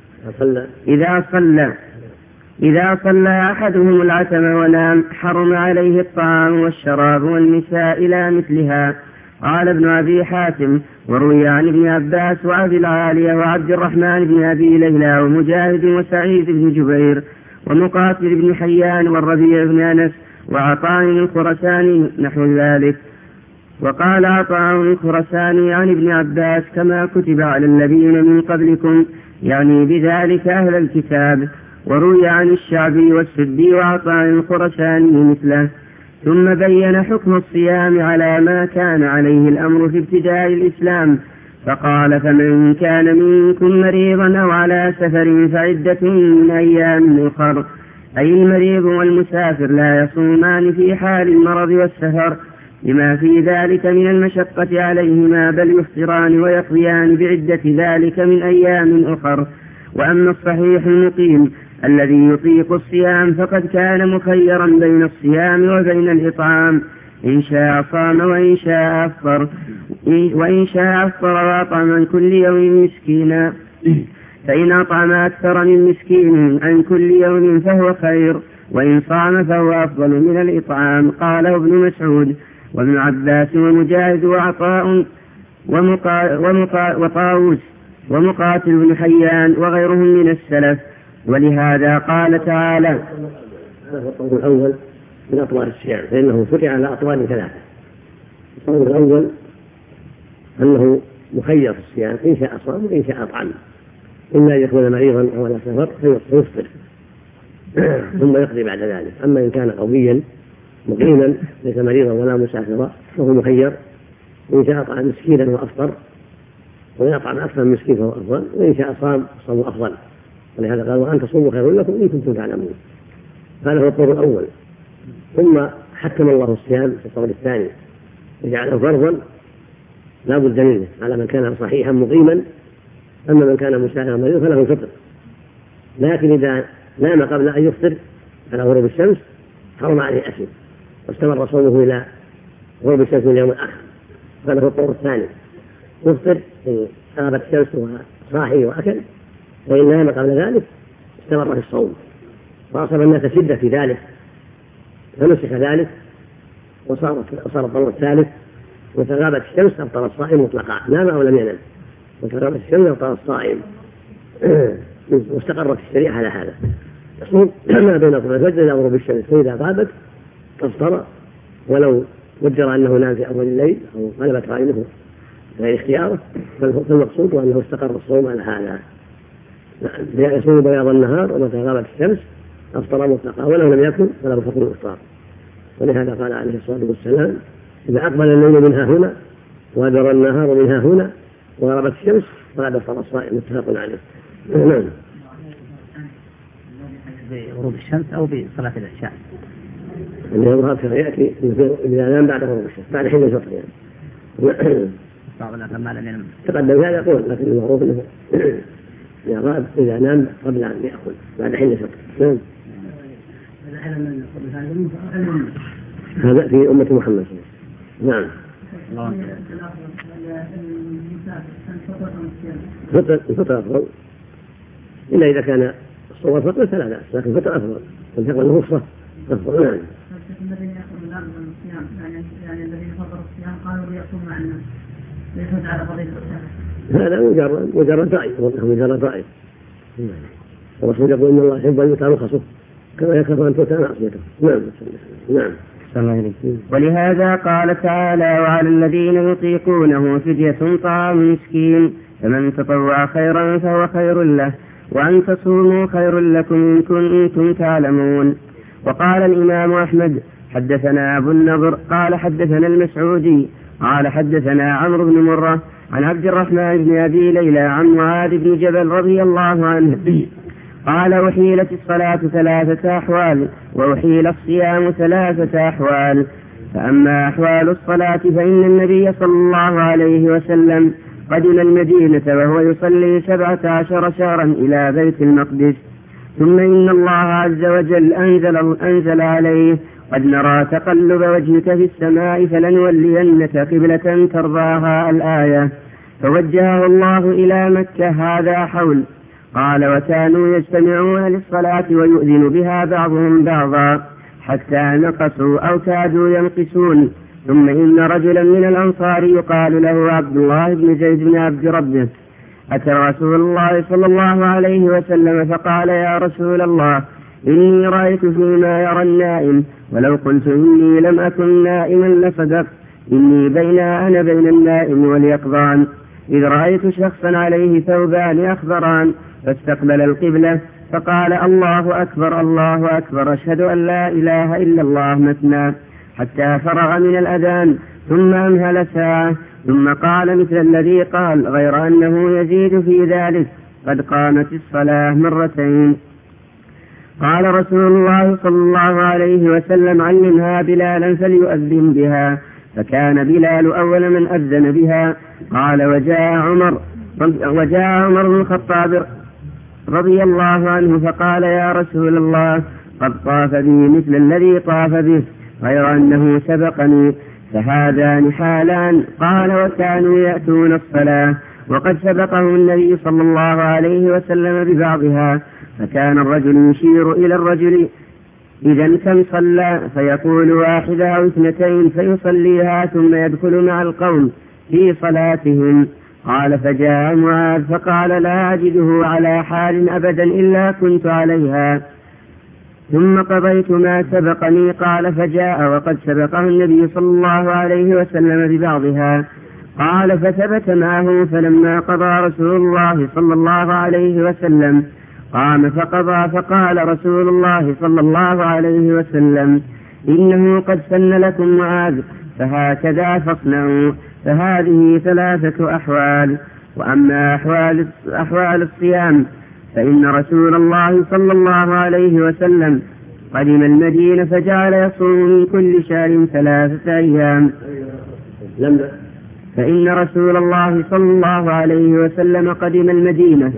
إذا صلى أحدهم العتمة ونام حرم عليه الطعام والشراب والنساء إلى مثلها. قال ابن أبي حاتم وروي عن ابن عباس وأبي العالية وعبد الرحمن بن أبي ليلى ومجاهد وسعيد بن جبير ومقاتل بن حيان والربيع بن أنس وعطاء الخرساني نحو ذلك. وقال عطاء الخرساني عن ابن عباس كما كتب على الذين من قبلكم يعني بذلك أهل الكتاب. وروي عن الشعبي والسدي وعطاء الخرساني مثله. ثم بين حكم الصيام على ما كان عليه الأمر في ابتداء الإسلام فقال فمن كان منكم مريضا أو على سفر فعدة من أيام أخر أي المريض والمسافر لا يصومان في حال المرض والسفر لما في ذلك من المشقة عليهما بل يفطران ويقضيان بعدة ذلك من أيام أخر. وأما الصحيح المقيم الذي يطيق الصيام فقد كان مخيرا بين الصيام وبين الإطعام إن شاء صام وإن شاء أفطر وأطعم عن كل يوم مسكينا فإن أطعم أكثر من مسكين عن كل يوم فهو خير وإن صام فهو أفضل من الإطعام. قاله ابن مسعود وابن عباس ومجاهد وعطاء وطاووس ومقاتل بن حيان وغيرهم من السلف. ولهذا قال تعالى هذا هو القول الأول من أطوار الصيام فإنه فرع على أطوار ثلاثة. القول الأول أنه مخير في الصيام إن شاء صام وإن شاء أطعم إما أن يكون مريضا أو على سفر فيفطر ثم يقضي بعد ذلك. أما إن كان قويا مقيما ليس مريضا ولا مسافرا فهو مخير إن شاء أطعم مسكينا وأفطر وإن أطعم أكثر من مسكين فهو أفضل وإن شاء صام صوم أفضل. ولهذا قال وأن تصوموا خير لكم إن كنتم تعلمون. هذا هو القول الأول. ثم حكم الله الصيام في القول الثاني وجعله فرضا لا بد منه على من كان صحيحا مقيما. أما من كان مسافرا مريضا فله الفطر لكن إذا نام قبل أن يفطر على غروب الشمس حرم عليه أكل واستمر صومه إلى غروب الشمس من اليوم الآخر. هذا هو القول الثاني يفطر إن غابت الشمس وصاحي وأكل وإن نام قبل ذلك استمر في الصوم. وأصاب الناس شدة في ذلك فنسخ ذلك وصار القول الثالث وتغابت الشمس أبطل الصائم مطلقا نام أو لم ينم وتغابت الشمس أبطل الصائم واستقرت الشريعة على هذا. يصوم ما بين طلوع الفجر إلى غروب الشمس فإذا غابت أفطر ولو وجر أنه نام في أول الليل أو غلبت عينه غير اختياره فالمقصود أنه استقر الصوم على هذا. يصوم بياض النهار ومتى غابت الشمس أفطر مطلقا ولو لم يكن فلا بفطر الإفطار. ولهذا قال عليه الصلاة والسلام إذا أقبل الليل منها هنا وأدبر النهار منها هنا وغربت الشمس فقد أفطر الصائم. متفق عليه. نعم. بغروب الشمس أو بصلاة العشاء اللي يظهر كما يأتي إذا نام بعد غروب الشمس بعد حين الفطر يعني. تقدم هذا يقول لكن المعروف أنه إذا نام قبل أن يأكل بعد حين الفطر. نعم. هذا في أمة محمد. نعم. الفطر أفضل إلا إذا كان الصوم فطر فلا بأس لكن الفطر أفضل والفطر الرخصة أفضل. نعم. يعني الذين فطروا الصيام قالوا ليصوم مع الناس ليس على فضيلة الصيام. هذا مجرد رأي مجرد رأي. الرسول يقول إن الله يحب أن يؤتى رخصه كما يكره أن تؤتى معصيته. نعم. نعم. ولهذا قال تعالى وعلى الذين يطيقونه فدية طعام مسكين فمن تطوع خيرا فهو خير له وأن تصوموا خير لكم إن كنتم تعلمون. وقال الإمام أحمد حدثنا أبو النضر قال حدثنا المسعودي قال حدثنا عمرو بن مرة عن عبد الرحمن بن أبي ليلى عن معاذ بن جبل رضي الله عنه قال أحيلت الصلاة 3 أحوال وأحيل الصيام 3 أحوال. فأما أحوال الصلاة فإن النبي صلى الله عليه وسلم قدم المدينة وهو يصلي 17 شهرا إلى بيت المقدس. ثم إن الله عز وجل أنزل عليه: قد نرى تقلب وجهك في السماء فلنولينك قبلة ترضاها الآية. فوجهه الله إلى مكة. هذا حول. قال: وكانوا يجتمعون للصلاة ويؤذن بها بعضهم بعضا حتى نقصوا أو كادوا ينقصون. ثم إن رجلا من الأنصار يقال له عبد الله بن زيد بن عبد ربه أتى رسول الله صلى الله عليه وسلم فقال: يا رسول الله، إني رأيت فيما يرى النائم، ولو قلت إني لم أكن نائما لصدقت، إني أنا بين النائم واليقظان، إذ رأيت شخصا عليه ثوبان أخضران فاستقبل القبلة فقال: الله أكبر الله أكبر، أشهد أن لا إله إلا الله مثنى، حتى فرغ من الأذان، ثم أمهل ساعة، ثم قال مثل الذي قال، غير أنه يزيد في ذلك: قد قامت الصلاة مرتين. قال رسول الله صلى الله عليه وسلم: علمها بلالا فليؤذن بها. فكان بلال أول من أذن بها. قال: وجاء عمر بن الخطاب رضي الله عنه فقال: يا رسول الله، قد طاف بي مثل الذي طاف به، غير أنه سبقني. فهذان حالان. قال: وكانوا يأتون الصلاة وقد سبقه النبي صلى الله عليه وسلم ببعضها، فكان الرجل يشير إلى الرجل: إذا كم صلى؟ فيقول: واحدة أو 2 فيصليها ثم يدخل مع القوم في صلاتهم. قال: فجاء معاذ فقال: لا أجده على حال أبدا إلا كنت عليها، ثم قضيت ما سبقني. قال: فجاء وقد سبقه النبي صلى الله عليه وسلم ببعضها. قال: فثبت معه، فلما قضى رسول الله صلى الله عليه وسلم قام فقضى، فقال رسول الله صلى الله عليه وسلم: إنه قد سن لكم معاذ، فهكذا فاصنعوا. فهذه 3 أحوال. وأما أحوال الصيام فإن رسول الله صلى الله عليه وسلم قدم المدينة فجعل يصوم من كل شهر 3 أيام. فإن رسول الله صلى الله عليه وسلم قدم المدينة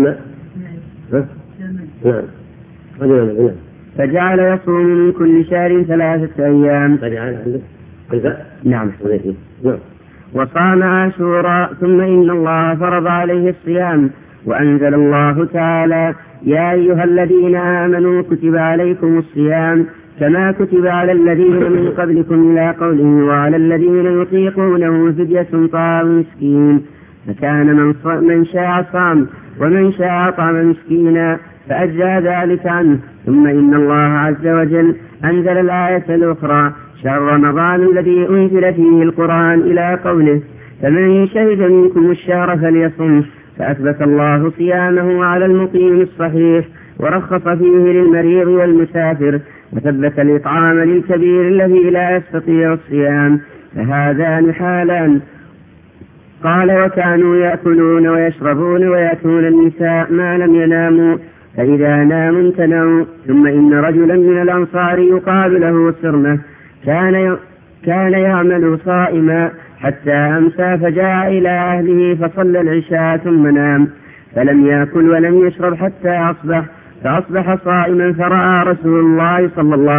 فجعل يصوم من كل شهر 3 أيام. نعم. وصام عاشوراء. ثم إن الله فرض عليه الصيام، وأنزل الله تعالى: يا أيها الذين آمنوا كتب عليكم الصيام كما كتب على الذين من قبلكم، إلى قوله: وعلى الذين يطيقونه فدية طعام مسكين، فكان من شاء صام ومن شاء طعم مسكينا فأجزى ذلك عنه. ثم إن الله عز وجل أنزل الآية الأخرى: شهر رمضان الذي أنزل فيه القرآن، إلى قوله: فمن شهد منكم الشهر فليصم. فأثبت الله صيامه على المقيم الصحيح، ورخص فيه للمريض والمسافر، وثبت الإطعام للكبير الذي لا يستطيع الصيام. فهذان حالان. قال: وكانوا يأكلون ويشربون ويأتون النساء ما لم يناموا، فإذا ناموا امتنعوا. ثم إن رجلا من الأنصار يقال له سرمة كان يعمل صائما حتى أمسى، فجاء إلى أهله فصلى العشاء ثم نام، فلم يأكل ولم يشرب حتى أصبح، فأصبح صائما. فرآه رسول الله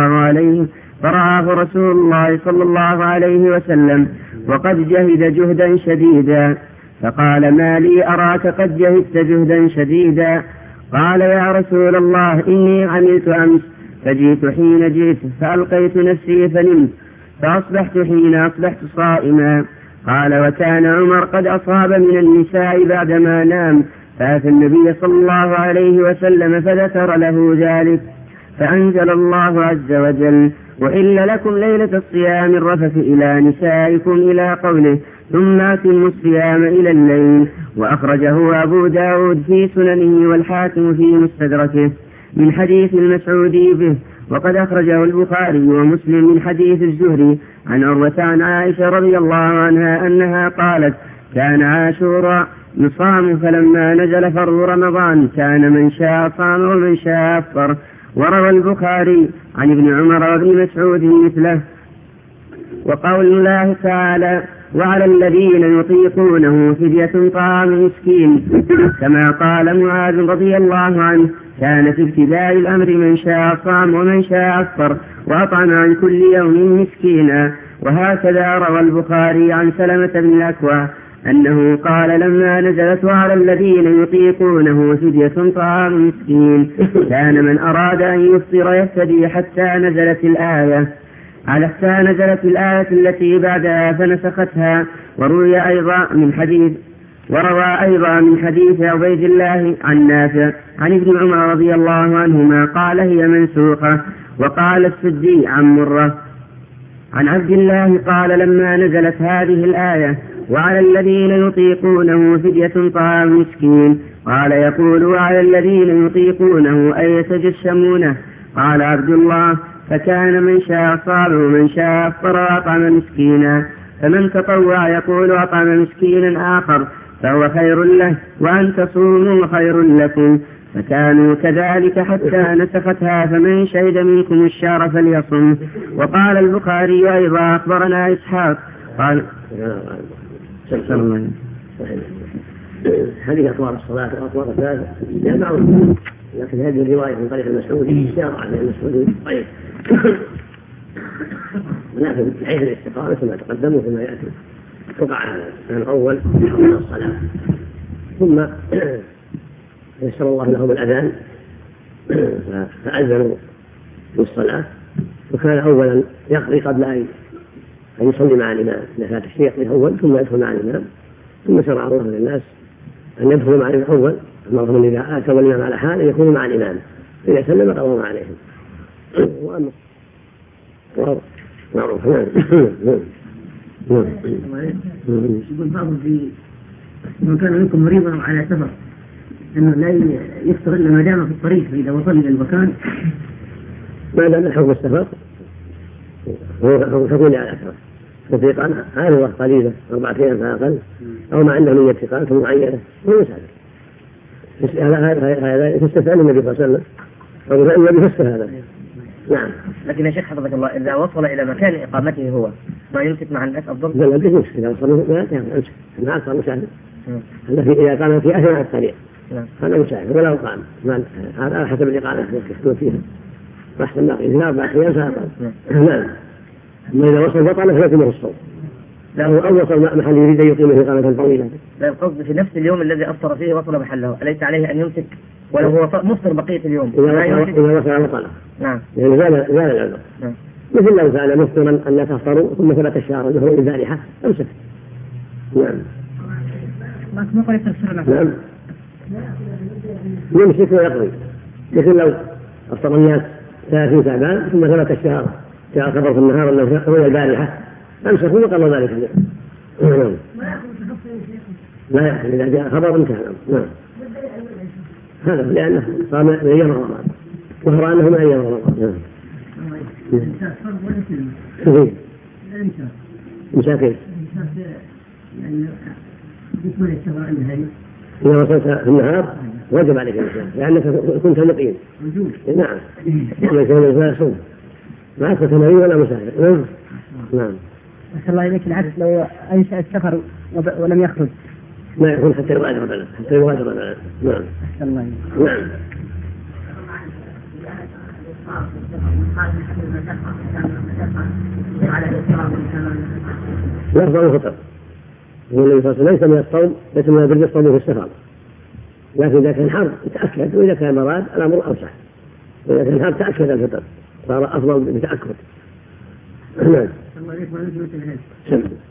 صلى الله عليه وسلم وقد جهد جهدا شديدا، فقال: ما لي أراك قد جهدت جهدا شديدا؟ قال: يا رسول الله، إني عملت أمس فجئت حين جئت فألقيت نفسي فنمت، فأصبحت حين أصبحت صائما. قال: وكان عمر قد أصاب من النساء بعدما نام، فأتى النبي صلى الله عليه وسلم فذكر له ذلك، فأنزل الله عز وجل: وإلا لكم ليلة الصيام الرفث إلى نسائكم، إلى قوله: ثم أتموا الصيام إلى الليل. وأخرجه أبو داود في سننه والحاكم في مستدركه من حديث المسعودي به، وقد أخرجه البخاري ومسلم من حديث الزهري عن عروة عن عائشة رضي الله عنها أنها قالت: كان عاشوراء يصام، فلما نزل فرض رمضان كان من شاء صام ومن شاء أفطر. وروى البخاري عن ابن عمر وابن مسعود مثله. وقول الله تعالى: وعلى الذين يطيقونه فدية طعام مسكين، كما قال معاذ رضي الله عنه: كان في ابتداء الأمر من شاء صام ومن شاء أفطر وأطعم عن كل يوم مسكينا. وهكذا روى البخاري عن سلمة بن الأكوع أنه قال: لما نزلت على الذين يطيقونه فدية طعام مسكين، كان من أراد أن يفطر يفتدي حتى نزلت الآية التي بعدها فنسختها. وروى أيضا من حديث عبيد الله عن نافع عن ابن عمر رضي الله عنهما قال: هي منسوخة. وقال السدي عن مرة عن عبد الله قال: لما نزلت هذه الآية وعلى الذين يطيقونه فدية طعام مسكين، قال: يقول: وعلى الذين يطيقونه أي يتجشمونه. قال عبد الله: فكان من شاء صام ومن شاء أفطر وأطعم مسكينا، فمن تطوع يقول: أطعم مسكينا آخر فهو خير له، وأن تصوموا خير لكم. فكانوا كذلك حتى نسختها: فمن شهد منكم الشهر فليصم. وقال البخاري أيضا: أخبرنا إسحاق قال: هذه أطوار الصلاة وأطوار الثلاثة لا معروف، لكن هذه الرواية من طريق المسعودي إشارة على المسعودي طيب. ولكن من حيث الاستقامة كما تقدم وكما يأتي وقع الأول من الصلاة، ثم يسر الله لهم الأذان فأذنوا بالصلاة، وكان أولا يقضي قبل أن يصلي مع الإمام. إذا فات الشيء يقضي الأول ثم يدخل مع الإمام، ثم شرع الله للناس أن يدخلوا مع الإمام الأول. أمرهم إذا آتوا الإمام على حال يكونوا مع الإمام، إذا سلم قضوا عليهم. وأما معروف. يقول بعضهم في من كان منكم مريضا على سفر أنه لا يفطر إلا ما دام في الطريق، فإذا وصل إلى المكان ما دام حكم السفر هو حكم على السفر. تطيق عارضة قليلة 4 أيام فأقل، أو ما عنده نية إقامة معينة هو مسافر. هذا تستفعل النبي صلى الله عليه وسلم أو النبي فسر هذا. نعم. لكن يا شيخ حفظك الله، إذا وصل إلى مكان إقامته هو ما يمسك مع الناس أفضل؟ لا بيجوز إذا وصل لا يمسك، ما صار مسافر. إذا قام في أثناء الطريق هذا مسافر ولا قام، هذا حسب الإقامة يكتبون فيها أحسن ما إذا 4 أيام فأقل. نعم. أما إذا وصل بطل فيكمل الصوم. أو وصل محل يريد أن يقيم إقامة طويلة. لا، القصد في نفس اليوم الذي أفطر فيه وصل محله، أليس عليه أن يمسك ولو هو مفطر بقية اليوم؟ إذا وصل بطل. نعم. يعني زال العذر. نعم. مثل لو كان مفطرا أن لا تفطروا ثم ثبت الشهر له البارحة أمسك. نعم. نعم. يمسك ويقضي، مثل لو أفطر الناس 30 شعبان ثم ثبت الشهر جاء خبر في النهار أنه هو البارحة أمسكوا وقضوا ذلك. نعم. لا يأخذ إذا جاء خبر انتهى. نعم. هذا لأنه صار من أيام رمضان وهو أنه من أيام رمضان. نعم. مساكين. إذا وصلت في النهار وجب عليك المساء لأنك كنت مقيم. نعم. ومن كان الإنسان يصوم ما كنت مريض ولا مسافر. نعم. أسأل الله إليك العكس، لو أنشأ السفر ولم يخرج ما يكون حتى يغادر البلد. نعم. أسأل الله إليك. نعم. لا يفضل الفطر. النبي صلى الله عليه وسلم ليس من الصوم، ليس من البر الصوم في السفر، لكن إذا كان حر تأكد، وإذا كان مراد الأمر أوسع. وإذا كان حر تأكد الفطر صار أفضل بتأكد. نعم.